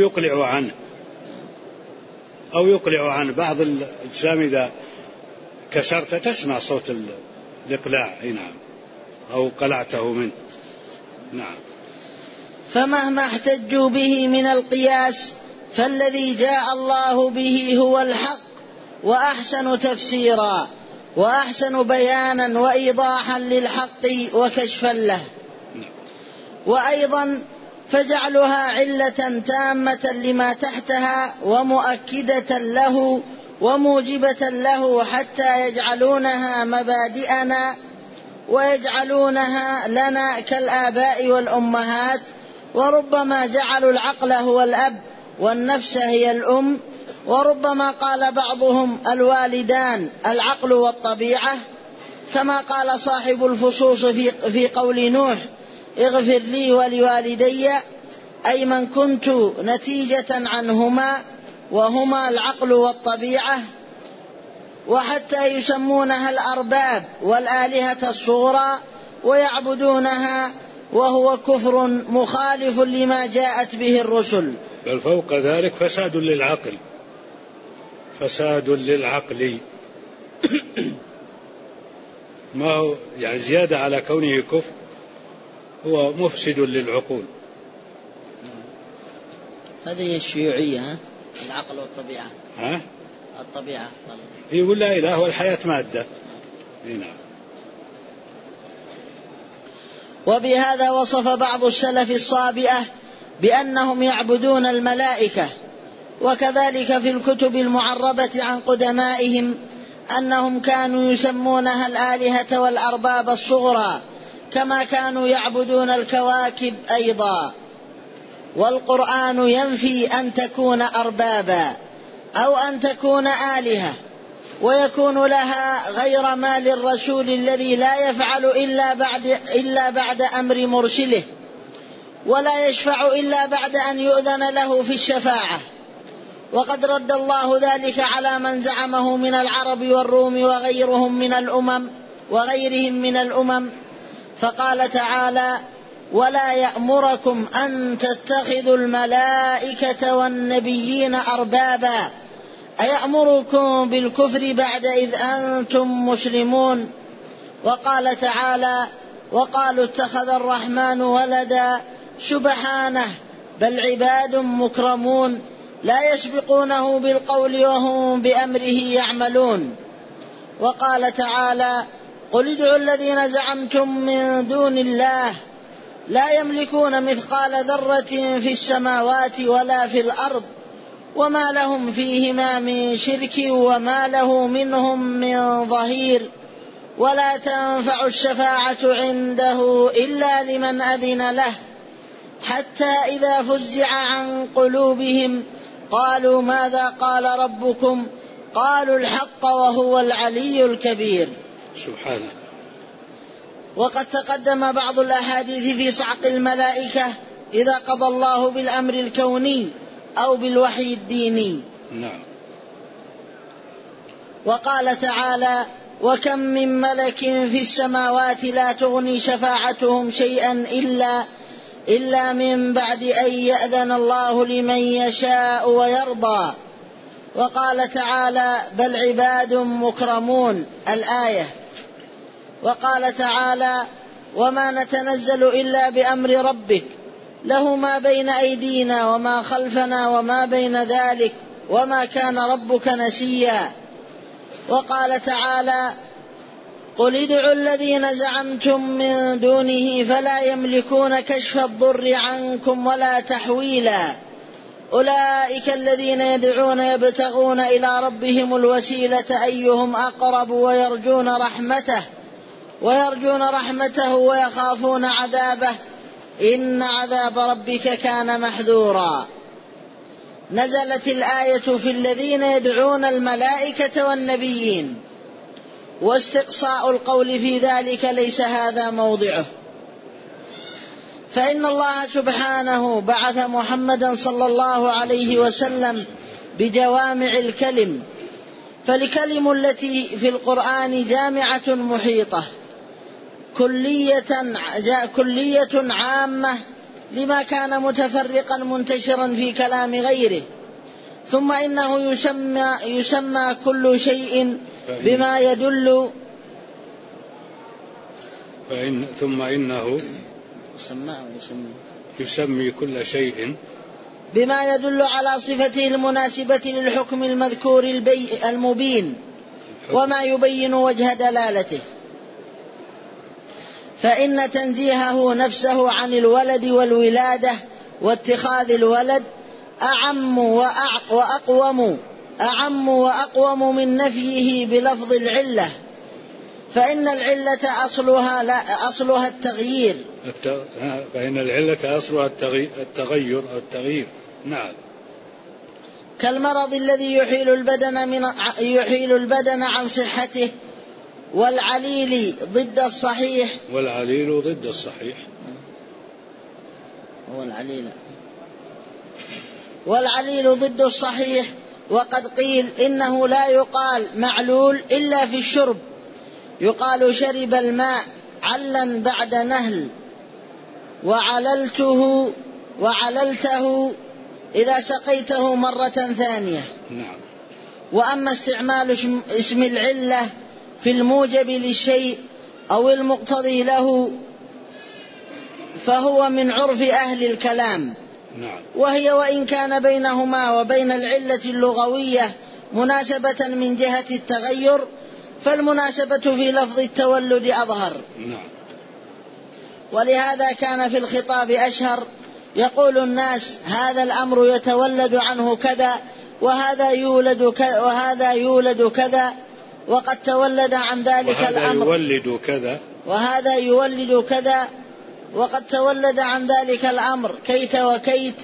أو يقلع عنه. بعض الأجسام إذا كسرت تسمع صوت الإقلاع. أي نعم. أو قلعته منه. نعم. فمهما احتجوا به من القياس فالذي جاء الله به هو الحق، وأحسن تفسيرا وأحسن بيانا وإيضاحا للحق وكشفا له. وأيضا فجعلها علة تامة لما تحتها ومؤكدة له وموجبة له حتى يجعلونها مبادئنا ويجعلونها لنا كالآباء والأمهات. وربما جعلوا العقل هو الأب والنفس هي الأم، وربما قال بعضهم الوالدان العقل والطبيعة، كما قال صاحب الفصوص في قول نوح: اغفر لي ولوالدي، أي من كنت نتيجة عنهما، وهما العقل والطبيعة. وحتى يسمونها الأرباب والآلهة الصغرى ويعبدونها، وهو كفر مخالف لما جاءت به الرسل. بل فوق ذلك فساد للعقل ما هو زيادة على كونه كفر، هو مفسد للعقول. هذه الشيوعية، العقل والطبيعة. الطبيعة يقول لا إله والحياة مادة. نعم. وبهذا وصف بعض السلف الصابئة بأنهم يعبدون الملائكة. وكذلك في الكتب المعربة عن قدمائهم أنهم كانوا يسمونها الآلهة والأرباب الصغرى، كما كانوا يعبدون الكواكب أيضا. والقرآن ينفي أن تكون أربابا أو أن تكون آلهة، ويكون لها غير ما للرسول الذي لا يفعل إلا بعد أمر مرسله، ولا يشفع إلا بعد أن يؤذن له في الشفاعة. وقد رد الله ذلك على من زعمه من العرب والروم وغيرهم من الأمم، فقال تعالى: ولا يأمركم أن تتخذوا الملائكة والنبيين أربابا أيأمركم بالكفر بعد إذ أنتم مسلمون. وقال تعالى: وقالوا اتخذ الرحمن ولدا سبحانه بل عباد مكرمون لا يسبقونه بالقول وهم بأمره يعملون. وقال تعالى: قل ادعوا الذين زعمتم من دون الله لا يملكون مثقال ذرة في السماوات ولا في الأرض وما لهم فيهما من شرك وما له منهم من ظهير ولا تنفع الشفاعة عنده إلا لمن أذن له حتى إذا فزع عن قلوبهم قالوا ماذا قال ربكم قالوا الحق وهو العلي الكبير. سبحانه. وقد تقدم بعض الأحاديث في صعق الملائكة إذا قضى الله بالأمر الكوني أو بالوحي الديني. نعم. وقال تعالى: وكم من ملك في السماوات لا تغني شفاعتهم شيئا إلا من بعد أن يأذن الله لمن يشاء ويرضى. وقال تعالى: بل عباد مكرمون الآية. وقال تعالى: وما نتنزل إلا بأمر ربك له ما بين أيدينا وما خلفنا وما بين ذلك وما كان ربك نسيا. وقال تعالى: قل ادعوا الذين زعمتم من دونه فلا يملكون كشف الضر عنكم ولا تحويلا أولئك الذين يدعون يبتغون إلى ربهم الوسيلة أيهم أقرب ويرجون رحمته ويخافون عذابه إن عذاب ربك كان محذورا. نزلت الآية في الذين يدعون الملائكة والنبيين، واستقصاء القول في ذلك ليس هذا موضعه، فإن الله سبحانه بعث محمدا صلى الله عليه وسلم بجوامع الكلم، فالكلم التي في القرآن جامعة محيطة كلية عامة لما كان متفرقا منتشرا في كلام غيره. ثم إنه يسمى كل شيء بما يدل ثم إنه يسمي كل شيء بما يدل على صفته المناسبة للحكم المذكور المبين وما يبين وجه دلالته. فإن تنزيهه نفسه عن الولد والولادة واتخاذ الولد أعم وأقوم من نفيه بلفظ العلة، فإن العلة أصلها التغيير. فإن العلة أصلها التغيير. نعم. كالمرض الذي يحيل البدن عن صحته، والعليل ضد الصحيح. والعليل ضد الصحيح. وقد قيل إنه لا يقال معلول إلا في الشرب، يقال شرب الماء علا بعد نهل، وعللته إذا سقيته مرة ثانية. نعم. وأما استعمال اسم العلة في الموجب للشيء أو المقتضي له فهو من عرف أهل الكلام. نعم. وهي وإن كان بينهما وبين العلة اللغوية مناسبة من جهة التغير، فالمناسبة في لفظ التولد أظهر. نعم. ولهذا كان في الخطاب أشهر، يقول الناس هذا الأمر يتولد عنه كذا وهذا يولد كذا، وقد تولد عن ذلك الأمر. يولد كذا وهذا يولد كذا، وقد تولد عن ذلك الأمر كيت وكيت،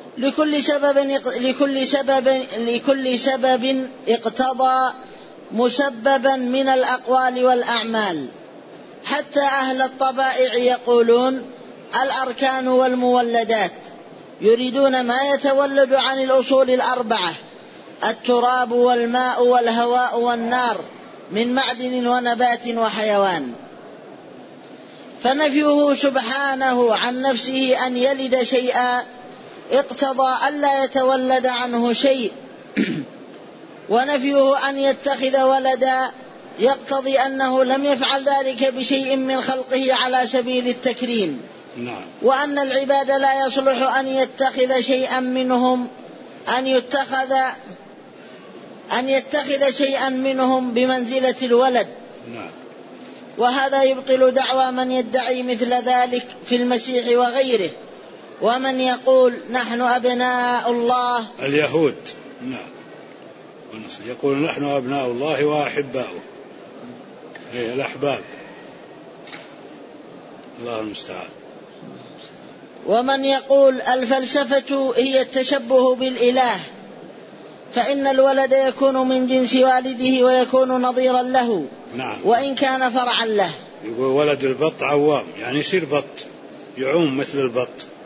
لكل سبب اقتضى مسببا من الأقوال والأعمال. حتى أهل الطبائع يقولون الأركان والمولدات، يريدون ما يتولد عن الأصول الأربعة: التراب والماء والهواء والنار، من معدن ونبات وحيوان. فنفيه سبحانه عن نفسه أن يلد شيئا اقتضى ألا يتولد عنه شيء، ونفيه أن يتخذ ولدا يقتضي أنه لم يفعل ذلك بشيء من خلقه على سبيل التكريم. وأن العباد لا يصلح أن يتخذ شيئا منهم أن يتخذ شيئا منهم بمنزلة الولد. وهذا يبطل دعوى من يدعي مثل ذلك في المسيح وغيره، ومن يقول نحن أبناء الله. اليهود يقول نحن أبناء الله وأحباؤه، الأحباب، الله المستعان. ومن يقول الفلسفة هي التشبه بالإله، فإن الولد يكون من جنس والده ويكون نظيرا له، وإن كان فرعا له. يقول ولد البط عوام، يعني يصير بط، يعوم مثل البط.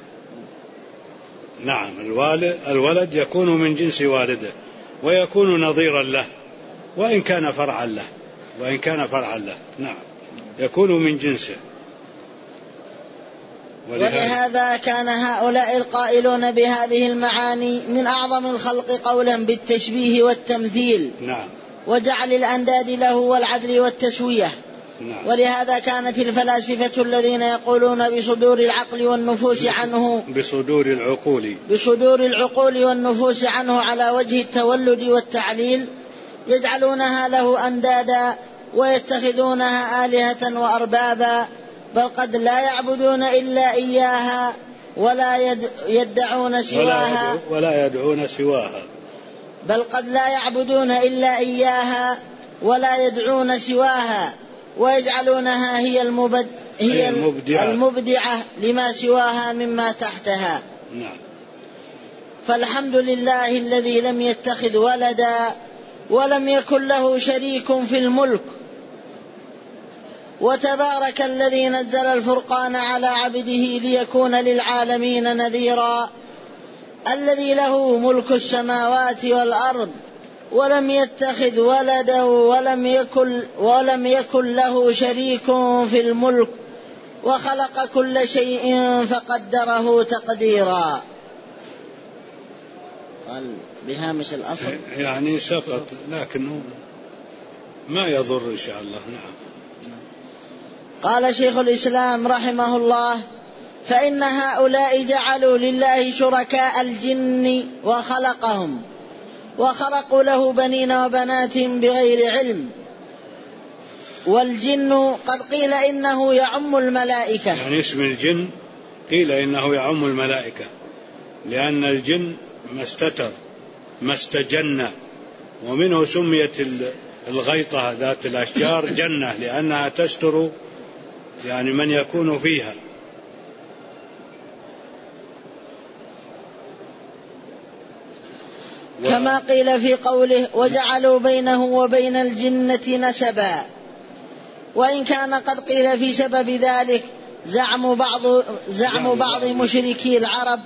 نعم، الولد يكون من جنس والده ويكون نظيرا له وإن كان فرعا له. نعم، يكون من جنسه. ولهذا كان هؤلاء القائلون بهذه المعاني من أعظم الخلق قولا بالتشبيه والتمثيل، وجعل الأنداد له والعدل والتسوية. ولهذا كانت الفلاسفة الذين يقولون بصدور العقل والنفوس عنه بصدور العقول والنفوس عنه على وجه التولد والتعليل، يجعلونها له أندادا ويتخذونها آلهة وأربابا، بل قد لا يعبدون إلا إياها ولا يدعون سواها، بل قد لا يعبدون إلا إياها ولا يدعون سواها، ويجعلونها هي المبدعة لما سواها مما تحتها. فالحمد لله الذي لم يتخذ ولدا ولم يكن له شريك في الملك، وتبارك الذي نزل الفرقان على عبده ليكون للعالمين نذيرا، الذي له ملك السماوات والأرض ولم يتخذ ولدا ولم يكن له شريك في الملك، وخلق كل شيء فقدره تقديرا. قال بهامش الأصل يعني سقط، لكنه ما يضر إن شاء الله. قال شيخ الإسلام رحمه الله: فإن هؤلاء جعلوا لله شركاء الجن وخلقهم، وخرقوا له بنين وبنات بغير علم. والجن قد قيل إنه يعم الملائكة، يعني اسم الجن قيل إنه يعم الملائكة، لأن الجن ما استجن، ومنه سميت الغيطة ذات الأشجار جنة، لأنها تستر يعني من يكون فيها. كما قيل في قوله: وجعلوا بينه وبين الجنة نسبا. وإن كان قد قيل في سبب ذلك زعم بعض مشركي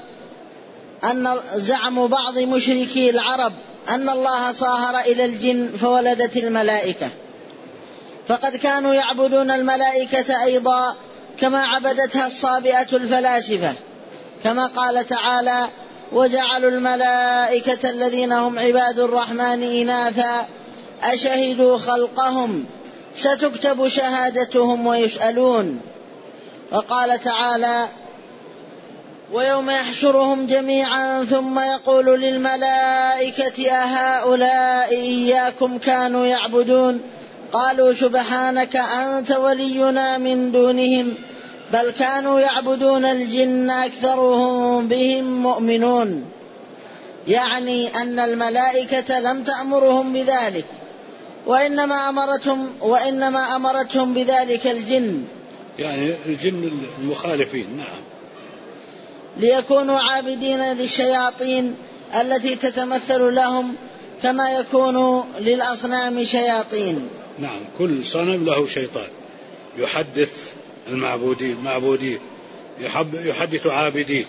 العرب أن الله صاهر إلى الجن فولدت الملائكة، فقد كانوا يعبدون الملائكة أيضا كما عبدتها الصابئة الفلاسفة، كما قال تعالى: وجعلوا الملائكة الذين هم عباد الرحمن إناثا أشهدوا خلقهم ستكتب شهادتهم ويسألون. وقال تعالى: ويوم يحشرهم جميعا ثم يقول للملائكة أهؤلاء إياكم كانوا يعبدون قالوا سبحانك أنت ولينا من دونهم بل كانوا يعبدون الجن أكثرهم بهم مؤمنون. يعني أن الملائكة لم تأمرهم بذلك، وإنما أمرتهم بذلك الجن، يعني الجن المخالفين. نعم. ليكونوا عابدين للشياطين التي تتمثل لهم كما يكون للأصنام شياطين. نعم، كل صنم له شيطان يحدث المعبودين يحدث عابدين.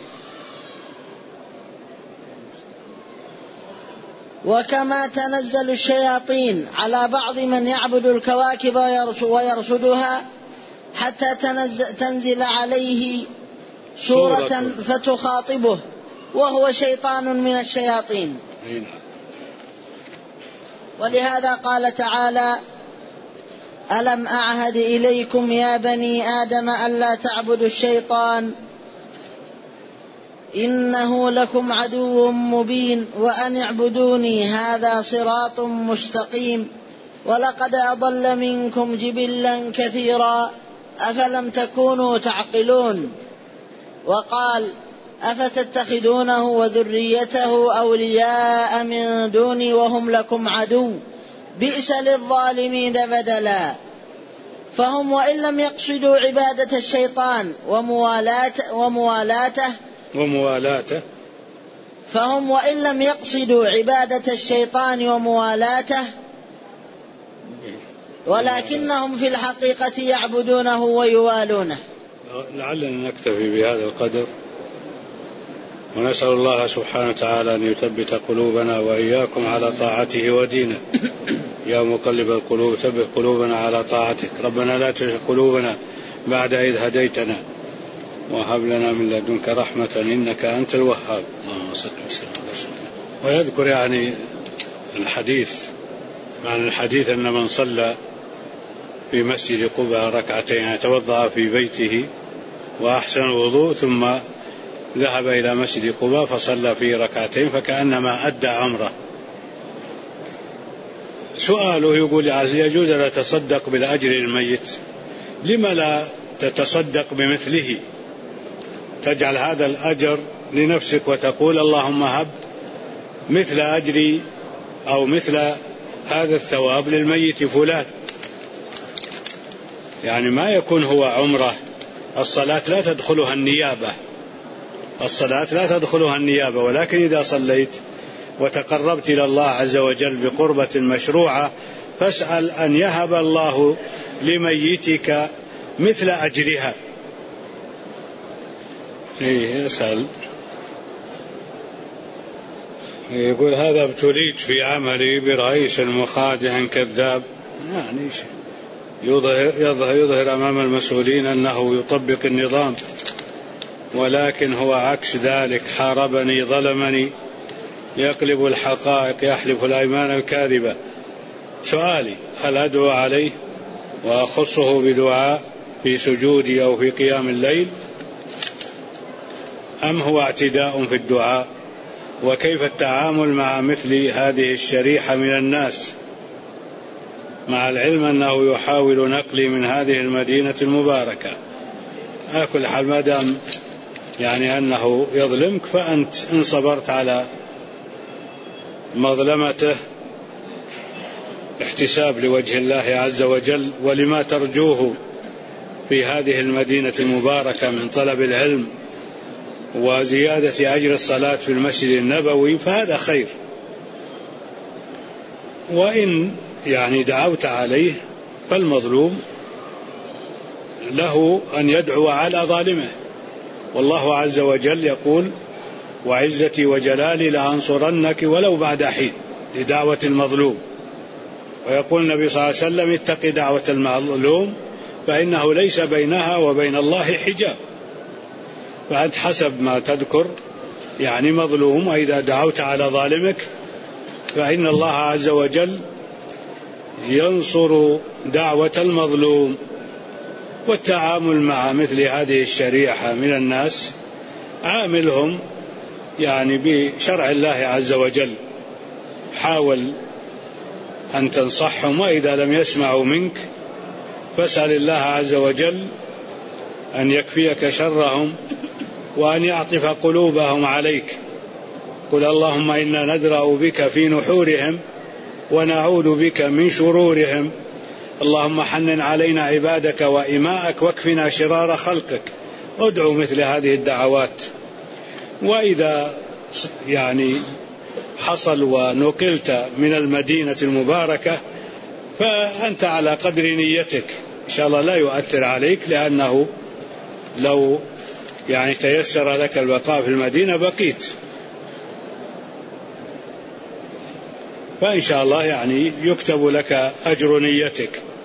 وكما تنزل الشياطين على بعض من يعبد الكواكب ويرصدها حتى تنزل عليه سورة فتخاطبه وهو شيطان من الشياطين. ولهذا قال تعالى: ألم أعهد إليكم يا بني آدم ألا تعبدوا الشيطان إنه لكم عدو مبين وأن اعبدوني هذا صراط مستقيم ولقد أضل منكم جبلا كثيرا أفلم تكونوا تعقلون. وقال: أفتتخذونه وذريته أولياء من دوني وهم لكم عدو بئس للظالمين بدلا. فهم وإن لم يقصدوا عبادة الشيطان فهم وإن لم يقصدوا عبادة الشيطان وموالاته ولكنهم في الحقيقة يعبدونه ويوالونه. لعلنا نكتفي بهذا القدر، ونسأل الله سبحانه وتعالى أن يثبت قلوبنا وإياكم على طاعته ودينه. يا مقلب القلوب ثبت قلوبنا على طاعتك. ربنا لا تزغ قلوبنا بعد إذ هديتنا وهب لنا من لدنك رحمة إنك أنت الوهاب. اللهم صل وسلم على رسول الله. ويذكر يعني الحديث أن من صلى في مسجد قباء ركعتين توضأ في بيته وأحسن الوضوء ثم ذهب إلى مسجد قباء فصلى فيه ركعتين فكأنما أدى عمره. سؤاله يقول: هل يجوز أن أتصدق بالأجر الميت؟ لما لا تتصدق بمثله؟ تجعل هذا الأجر لنفسك وتقول: اللهم هب مثل أجري أو مثل هذا الثواب للميت فلان. يعني ما يكون هو عمره. الصلاة لا تدخلها النيابة، ولكن إذا صليت وتقربت إلى الله عز وجل بقربة مشروعة فاسأل أن يهب الله لميتك مثل أجرها. يسأل يقول: هذا ابتليت في عملي برئيس مخادع كذاب. يعني يظهر أمام المسؤولين أنه يطبق النظام، ولكن هو عكس ذلك. حاربني، ظلمني، يقلب الحقائق، يحلف الأيمان الكاذبة. سؤالي: هل أدعو عليه وأخصه بدعاء في سجودي أو في قيام الليل، أم هو اعتداء في الدعاء؟ وكيف التعامل مع مثل هذه الشريحة من الناس، مع العلم أنه يحاول نقلي من هذه المدينة المباركة؟ أكل حال ما دام يعني أنه يظلمك، فأنت إن صبرت على مظلمته احتساب لوجه الله عز وجل ولما ترجوه في هذه المدينة المباركة من طلب العلم وزيادة أجر الصلاة في المسجد النبوي، فهذا خير. وإن يعني دعوت عليه فالمظلوم له أن يدعو على ظالمه، والله عز وجل يقول: وعزتي وجلالي لأنصرنك ولو بعد حين، لدعوة المظلوم. ويقول النبي صلى الله عليه وسلم: اتق دعوة المظلوم فإنه ليس بينها وبين الله حجاب. فأنت حسب ما تذكر يعني مظلوم، وإذا دعوت على ظالمك فإن الله عز وجل ينصر دعوة المظلوم. والتعامل مع مثل هذه الشريحة من الناس عاملهم يعني بشرع الله عز وجل. حاول أن تنصحهم، وإذا لم يسمعوا منك فاسأل الله عز وجل أن يكفيك شرهم وأن يعطف قلوبهم عليك. قل: اللهم إنا ندرأ بك في نحورهم ونعوذ بك من شرورهم اللهم حنن علينا عبادك وإماءك واكفنا شرار خلقك. ادعو مثل هذه الدعوات. وإذا يعني حصل ونقلت من المدينة المباركة فأنت على قدر نيتك، إن شاء الله لا يؤثر عليك، لأنه لو يعني تيسر لك البقاء في المدينة بقيت، فإن شاء الله يعني يكتب لك أجر نيتك.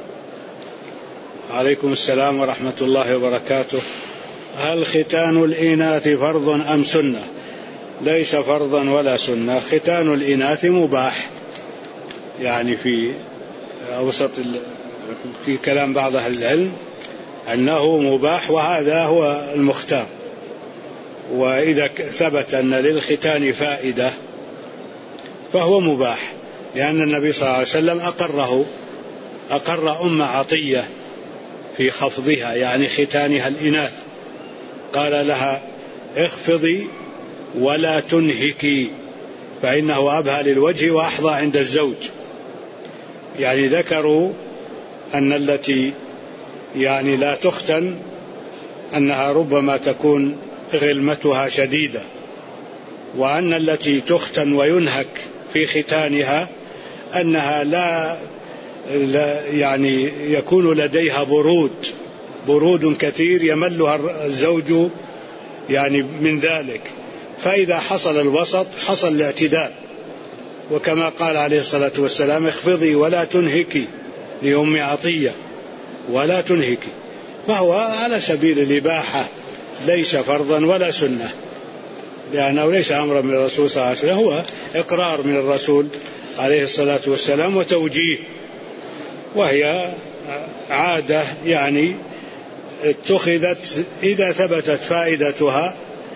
عليكم السلام ورحمة الله وبركاته. هل ختان الإناث فرض أم سنة؟ ليس فرضا ولا سنة. ختان الإناث مباح، يعني في أوسط في كلام بعض أهل العلم أنه مباح، وهذا هو المختار. وإذا ثبت أن للختان فائدة فهو مباح، لأن النبي صلى الله عليه وسلم أقر أم عطية في خفضها، يعني ختانها الإناث، قال لها اخفضي ولا تنهكي فإنه أبهى للوجه وأحظى عند الزوج. يعني ذكروا أن التي يعني لا تختن أنها ربما تكون غلمتها شديدة، وأن التي تختن وينهك في ختانها أنها لا يعني يكون لديها برود كثير يملها الزوج يعني من ذلك، فإذا حصل الوسط حصل الاعتدال. وكما قال عليه الصلاة والسلام اخفضي ولا تنهكي لأم عطية ولا تنهكي، فهو على سبيل الإباحة، ليس فرضا ولا سنة، لأنه ليس أمرا من الرسول صلى الله عليه وسلم، هو إقرار من الرسول عليه الصلاة والسلام وتوجيه، وهي عادة يعني اتخذت إذا ثبتت فائدتها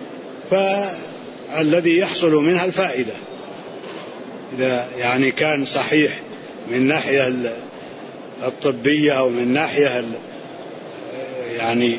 فالذي يحصل منها الفائدة. إذا يعني كان صحيح من ناحية الطبية أو من ناحية يعني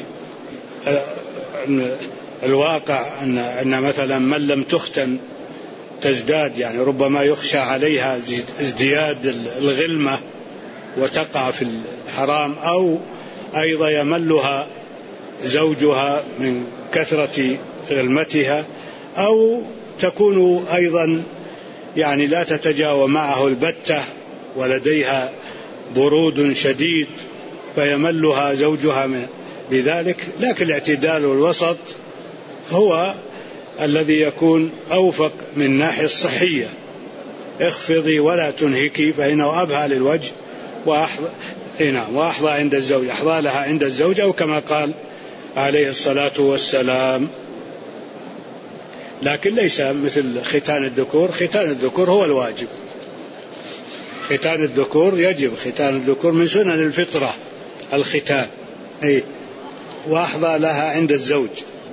الواقع أن مثلا من لم تختن تزداد، يعني ربما يخشى عليها ازدياد الغلمة وتقع في الحرام، أو أيضا يملها زوجها من كثرة غلمتها، أو تكون أيضا يعني لا تتجاوب معه البتة ولديها برود شديد فيملها زوجها لذلك. لكن الاعتدال والوسط هو الذي يكون أوفق من ناحية الصحية. اخفضي ولا تنهكي فإنه أبهى للوجه وأحظى عند الزوج، أحظى لها عند الزوج، أو كما قال عليه الصلاة والسلام. لكن ليس مثل ختان الذكور. ختان الذكور هو الواجب، ختان الذكور يجب، ختان الذكور من سنن الفطرة الختان، وأحظى لها عند الزوج.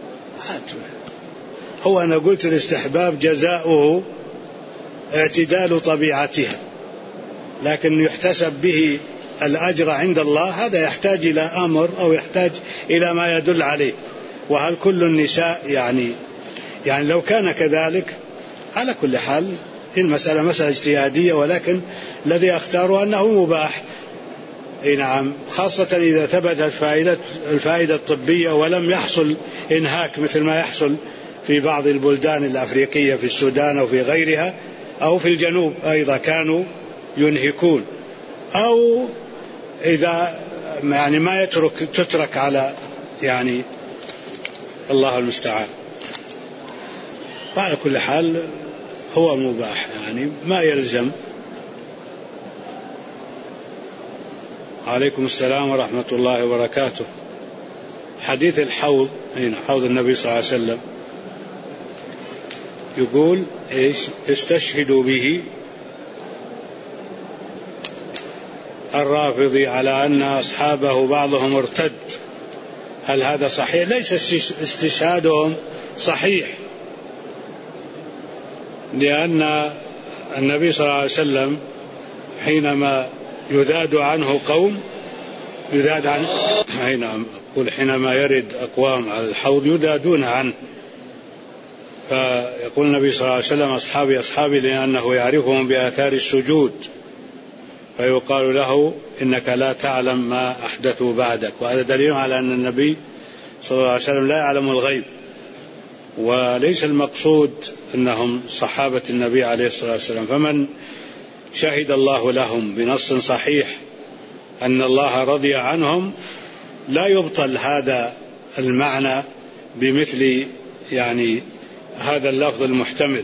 هو أنا قلت الاستحباب جزاؤه اعتدال طبيعتها، لكن يحتسب به الأجر عند الله، هذا يحتاج إلى أمر أو يحتاج إلى ما يدل عليه. وهل كل النساء يعني لو كان كذلك على كل حال المسألة مسألة اجتهادية، ولكن الذي أختاره أنه مباح. نعم، خاصة إذا ثبتت الفائدة الطبية ولم يحصل إنهاك مثل ما يحصل في بعض البلدان الأفريقية، في السودان أو في غيرها، أو في الجنوب أيضا كانوا ينهكون، أو إذا يعني ما تترك على يعني الله المستعان. على كل حال هو مباح، يعني ما يلزم. عليكم السلام ورحمة الله وبركاته. حديث الحوض، حوض النبي صلى الله عليه وسلم، يقول إيش؟ استشهدوا به الرافضي على أن أصحابه بعضهم ارتد. هل هذا صحيح؟ ليس استشهادهم صحيح، لأن النبي صلى الله عليه وسلم حينما يذاد عنه قوم يذاد عنه، حينما يرد أقوام على الحوض يذادون عنه، فيقول النبي صلى الله عليه وسلم أصحابي أصحابي، لأنه يعرفهم بآثار السجود، فيقال له إنك لا تعلم ما أحدثوا بعدك. وهذا دليل على أن النبي صلى الله عليه وسلم لا يعلم الغيب، وليس المقصود أنهم صحابة النبي عليه الصلاة والسلام. فمن شهد الله لهم بنص صحيح أن الله رضي عنهم لا يبطل هذا المعنى بمثل هذا اللفظ المحتمل.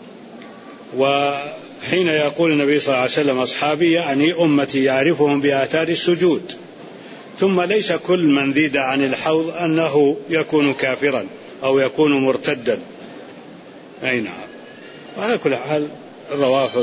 وحين يقول النبي صلى الله عليه وسلم أصحابي يعني أمتي يعرفهم بآثار السجود، ثم ليس كل من ذيد عن الحوض أنه يكون كافرا أو يكون مرتدا. أي نعم. وعلى كل حال الروافض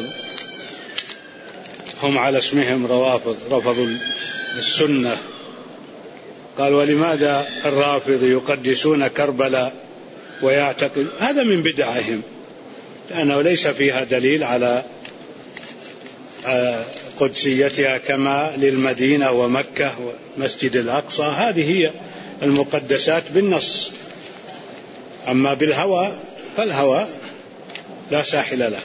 هم على اسمهم روافض، رفضوا السنة. قال ولماذا الرافض يقدسون كربلاء ويعتقد هذا من بدعهم، لأنه ليس فيها دليل على قدسيتها كما للمدينة ومكة ومسجد الأقصى، هذه هي المقدسات بالنص. أما بالهوى فالهوى لا ساحل له.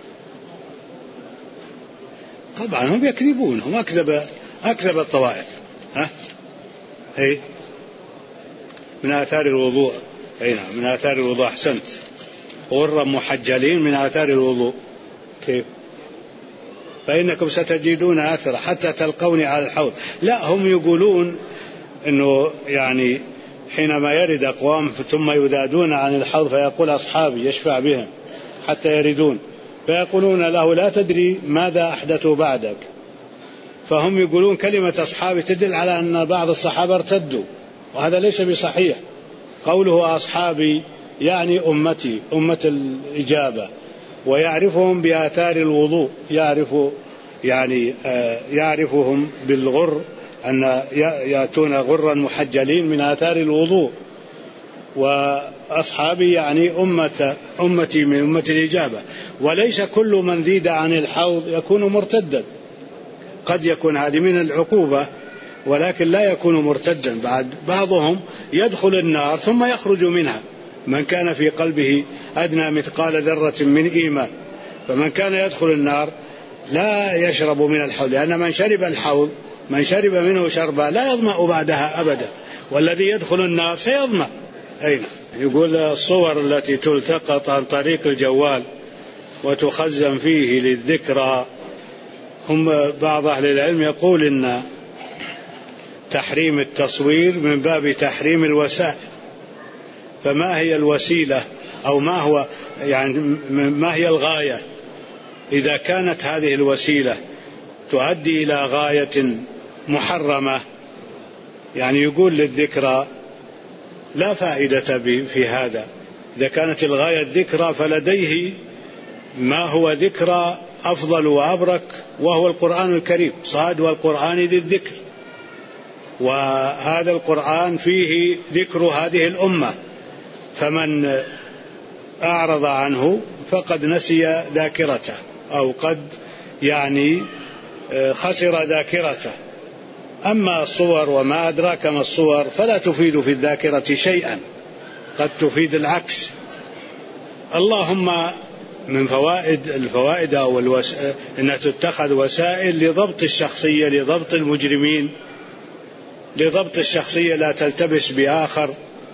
طبعا هم يكذبون، هم أكذب الطوائف. أي من آثار الوضوء. أي نعم من آثار الوضوء. أحسنت. غرا محجلين من آثار الوضوء. كيف؟ فإنكم ستجدون آثرة حتى تلقوني على الحوض. لا، هم يقولون أنه حينما يرد أقوام ثم يذادون عن الحوض فيقول أصحابي يشفع بهم حتى يردون، فيقولون له لا تدري ماذا أحدثوا بعدك. فهم يقولون كلمة أصحابي تدل على أن بعض الصحابة ارتدوا، وهذا ليس بصحيح. قوله أصحابي يعني أمتي، أمة الإجابة، ويعرفهم بآثار الوضوء، يعرفهم بالغر، أن يأتون غرا محجلين من آثار الوضوء. وأصحابي يعني أمتي من أمة الإجابة. وليس كل من زيد عن الحوض يكون مرتدا، قد يكون هذه من العقوبة، ولكن لا يكون مرتدا. بعضهم يدخل النار ثم يخرج منها، من كان في قلبه أدنى مثقال ذرة من إيمان. فمن كان يدخل النار لا يشرب من الحوض، لأن من شرب الحوض من شرب منه شربا لا يظمأ بعدها أبدا، والذي يدخل النار سيظمأ. أين يقول الصور التي تلتقط عن طريق الجوال وتخزن فيه للذكرى، هم بعض أهل العلم يقول إن تحريم التصوير من باب تحريم الوسائل. فما هي الوسيلة أو ما هي الغاية؟ إذا كانت هذه الوسيلة تؤدي إلى غاية محرمة، يقول للذكرى لا فائدة في هذا. إذا كانت الغاية الذكرى فلديه ما هو ذكرى أفضل وأبرك، وهو القرآن الكريم، صاد والقرآن ذي الذكر. وهذا القرآن فيه ذكر هذه الأمة، فمن أعرض عنه فقد نسي ذاكرته، أو قد خسر ذاكرته. أما الصور وما أدراك ما الصور فلا تفيد في الذاكرة شيئا، قد تفيد العكس. اللهم من الفوائد أو أنها تتخذ وسائل لضبط الشخصية، لضبط المجرمين، لضبط الشخصية لا تلتبس بآخر،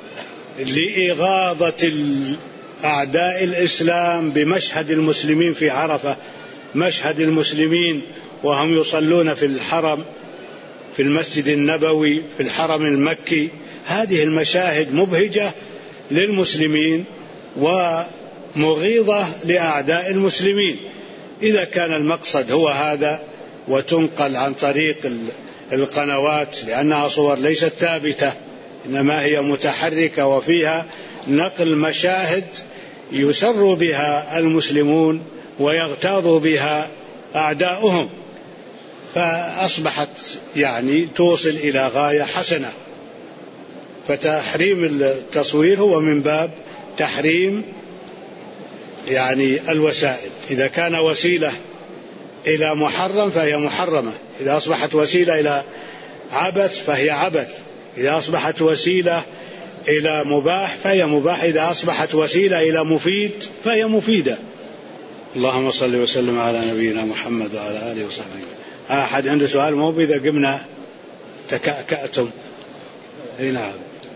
لإغاظة أعداء الإسلام بمشهد المسلمين في عرفة، مشهد المسلمين وهم يصلون في الحرم، في المسجد النبوي، في الحرم المكي. هذه المشاهد مبهجة للمسلمين ومغيظة لأعداء المسلمين. إذا كان المقصد هو هذا وتنقل عن طريق القنوات، لأنها صور ليست ثابتة إنما هي متحركة وفيها نقل مشاهد يسر بها المسلمون ويغتاظ بها أعداؤهم، فأصبحت توصل إلى غاية حسنة. فتحريم التصوير هو من باب تحريم الوسائل. إذا كان وسيلة إلى محرم فهي محرمة، إذا أصبحت وسيلة إلى عبث فهي عبث، إذا أصبحت وسيلة إلى مباح فهي مباح، إذا أصبحت وسيلة إلى مفيد فهي مفيدة. اللهم صل وسلم على نبينا محمد وعلى آله وصحبه. أحد عنده سؤال؟ مو إذا قمنا تكأكأتم. أي نعم.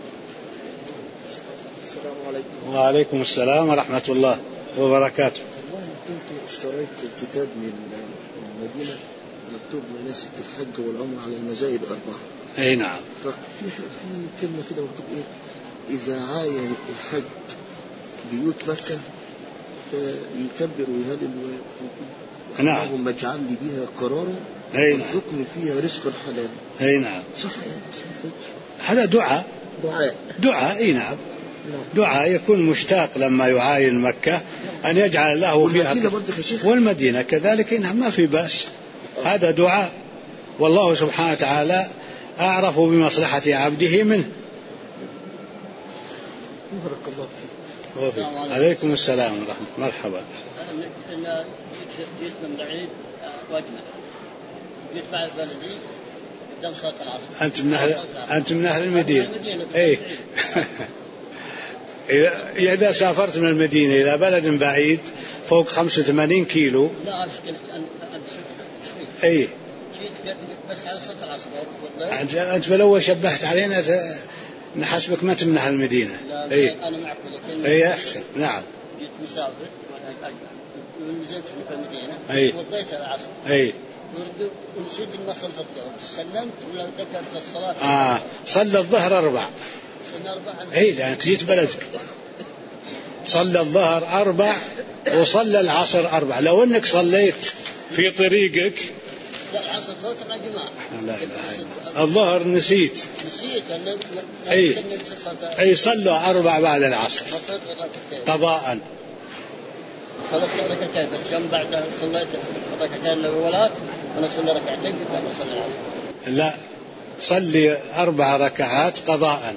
السلام عليكم. وعليكم السلام ورحمة الله وبركاته. كنت اشتريت الكتاب من المدينة مكتوب مناسك الحج والعمر على المذاهب الأربعة. أي نعم. ففي كلمة كده مكتوب إيه؟ إذا عاين الحج بيوت مكة فيكبر ويهلل نعم. اللهم اجعل لي بها قرارا وارزقني فيها رزقا حلالا. أي نعم. صح. هذا دعاء. أي نعم. دعاء يكون مشتاق لما يعاين مكة أن يجعل له فيها، والمدينة كذلك. ما في بأس، هذا دعاء، والله سبحانه وتعالى أعرف بمصلحة عبده منه. بارك الله فيك. عليكم السلام ورحمة. مرحبا. أنا جيت من بعيد واجمع، جيت بعد بلدي قدام صلاة العصر. أنت من أهل المدينة. إيه. إذا سافرت من المدينة إلى بلد بعيد فوق 85 كيلو. لا أشكلت أي. جيت بس على صلاة العصر. أنت بالأول شبهت علينا نحسبك ما من أهل المدينة. أي. أنا معك لكن. أي أحسن. نعم. جيت مسافر ونزلت في المدينة. أي. وضيت العصر. أي. ونسيت المصل في الظهر. سلمت ولا ذكرت الصلاة. صلى الظهر 4. اي لأنك جيت بلدك. صلى الظهر 4 وصلى العصر 4. لو انك صليت في طريقك. لا العصر صوت مع جماعة. لا الظهر نسيت. اي صلوا 4 بعد العصر قضاء. صليت ركعتين بس يوم بعد صليت ركعتين الأولات وانا صلي ركعتين قبل ما اصلي العصر. لا صلي 4 ركعات قضاء،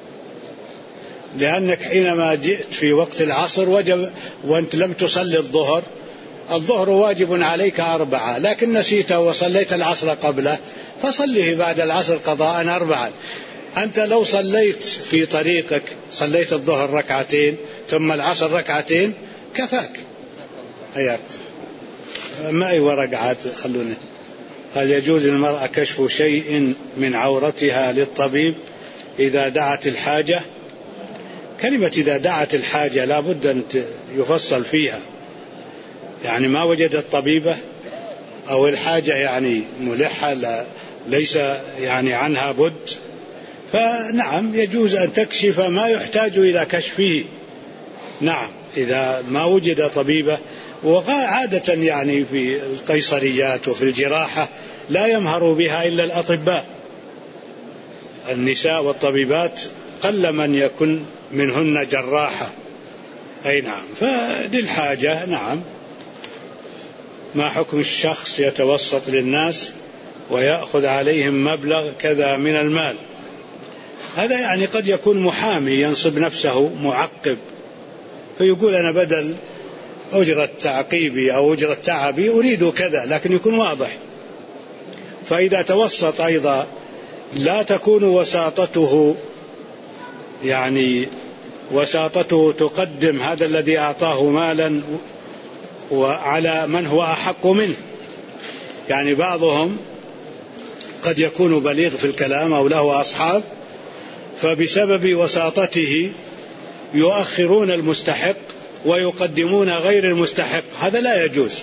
لأنك حينما جئت في وقت العصر وجب وأنت لم تصلي الظهر واجب عليك 4، لكن نسيته وصليت العصر قبله فصليه بعد العصر قضاء 4. أنت لو صليت في طريقك صليت الظهر 2 ركعتين ثم العصر 2 ركعتين كفاك. هياك معي ورقعات خلوني. هل يجوز للمرأة كشف شيء من عورتها للطبيب إذا دعت الحاجة؟ كلمة إذا دعت الحاجة لا بد أن يفصل فيها، يعني ما وجدت طبيبة أو الحاجة يعني ملحة ليس يعني عنها بد، فنعم يجوز أن تكشف ما يحتاج إلى كشفه. نعم إذا ما وجد طبيبة. وعادة يعني في القيصريات وفي الجراحة لا يمهر بها إلا الأطباء. النساء والطبيبات قل من يكن منهن جراحة. أي نعم. فللحاجة نعم. ما حكم الشخص يتوسط للناس ويأخذ عليهم مبلغ كذا من المال؟ هذا يعني قد يكون محامي ينصب نفسه معقب فيقول أنا بدل أجرة تعقيبي أو أجرة تعبي أريد كذا، لكن يكون واضح. فإذا توسط أيضا لا تكون وساطته يعني وساطته تقدم هذا الذي أعطاه مالا وعلى من هو أحق منه. يعني بعضهم قد يكون بليغ في الكلام أو له أصحاب، فبسبب وساطته يؤخرون المستحق ويقدمون غير المستحق، هذا لا يجوز.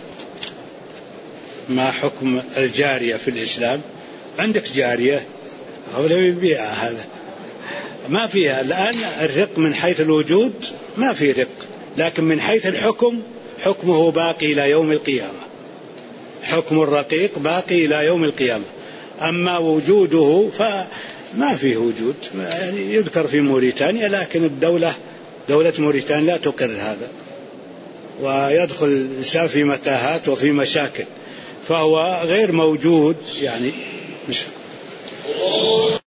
ما حكم الجارية في الإسلام؟ عندك جارية أو لو يبيعها هذا ما فيها الآن الرق من حيث الوجود ما في رق، لكن من حيث الحكم حكمه باقي إلى يوم القيامة. حكم الرقيق باقي إلى يوم القيامة. أما وجوده فما فيه وجود، يعني يذكر في موريتانيا لكن دولة موريتانيا لا تقر هذا، ويدخل الإنسان في متاهات وفي مشاكل، فهو غير موجود يعني مش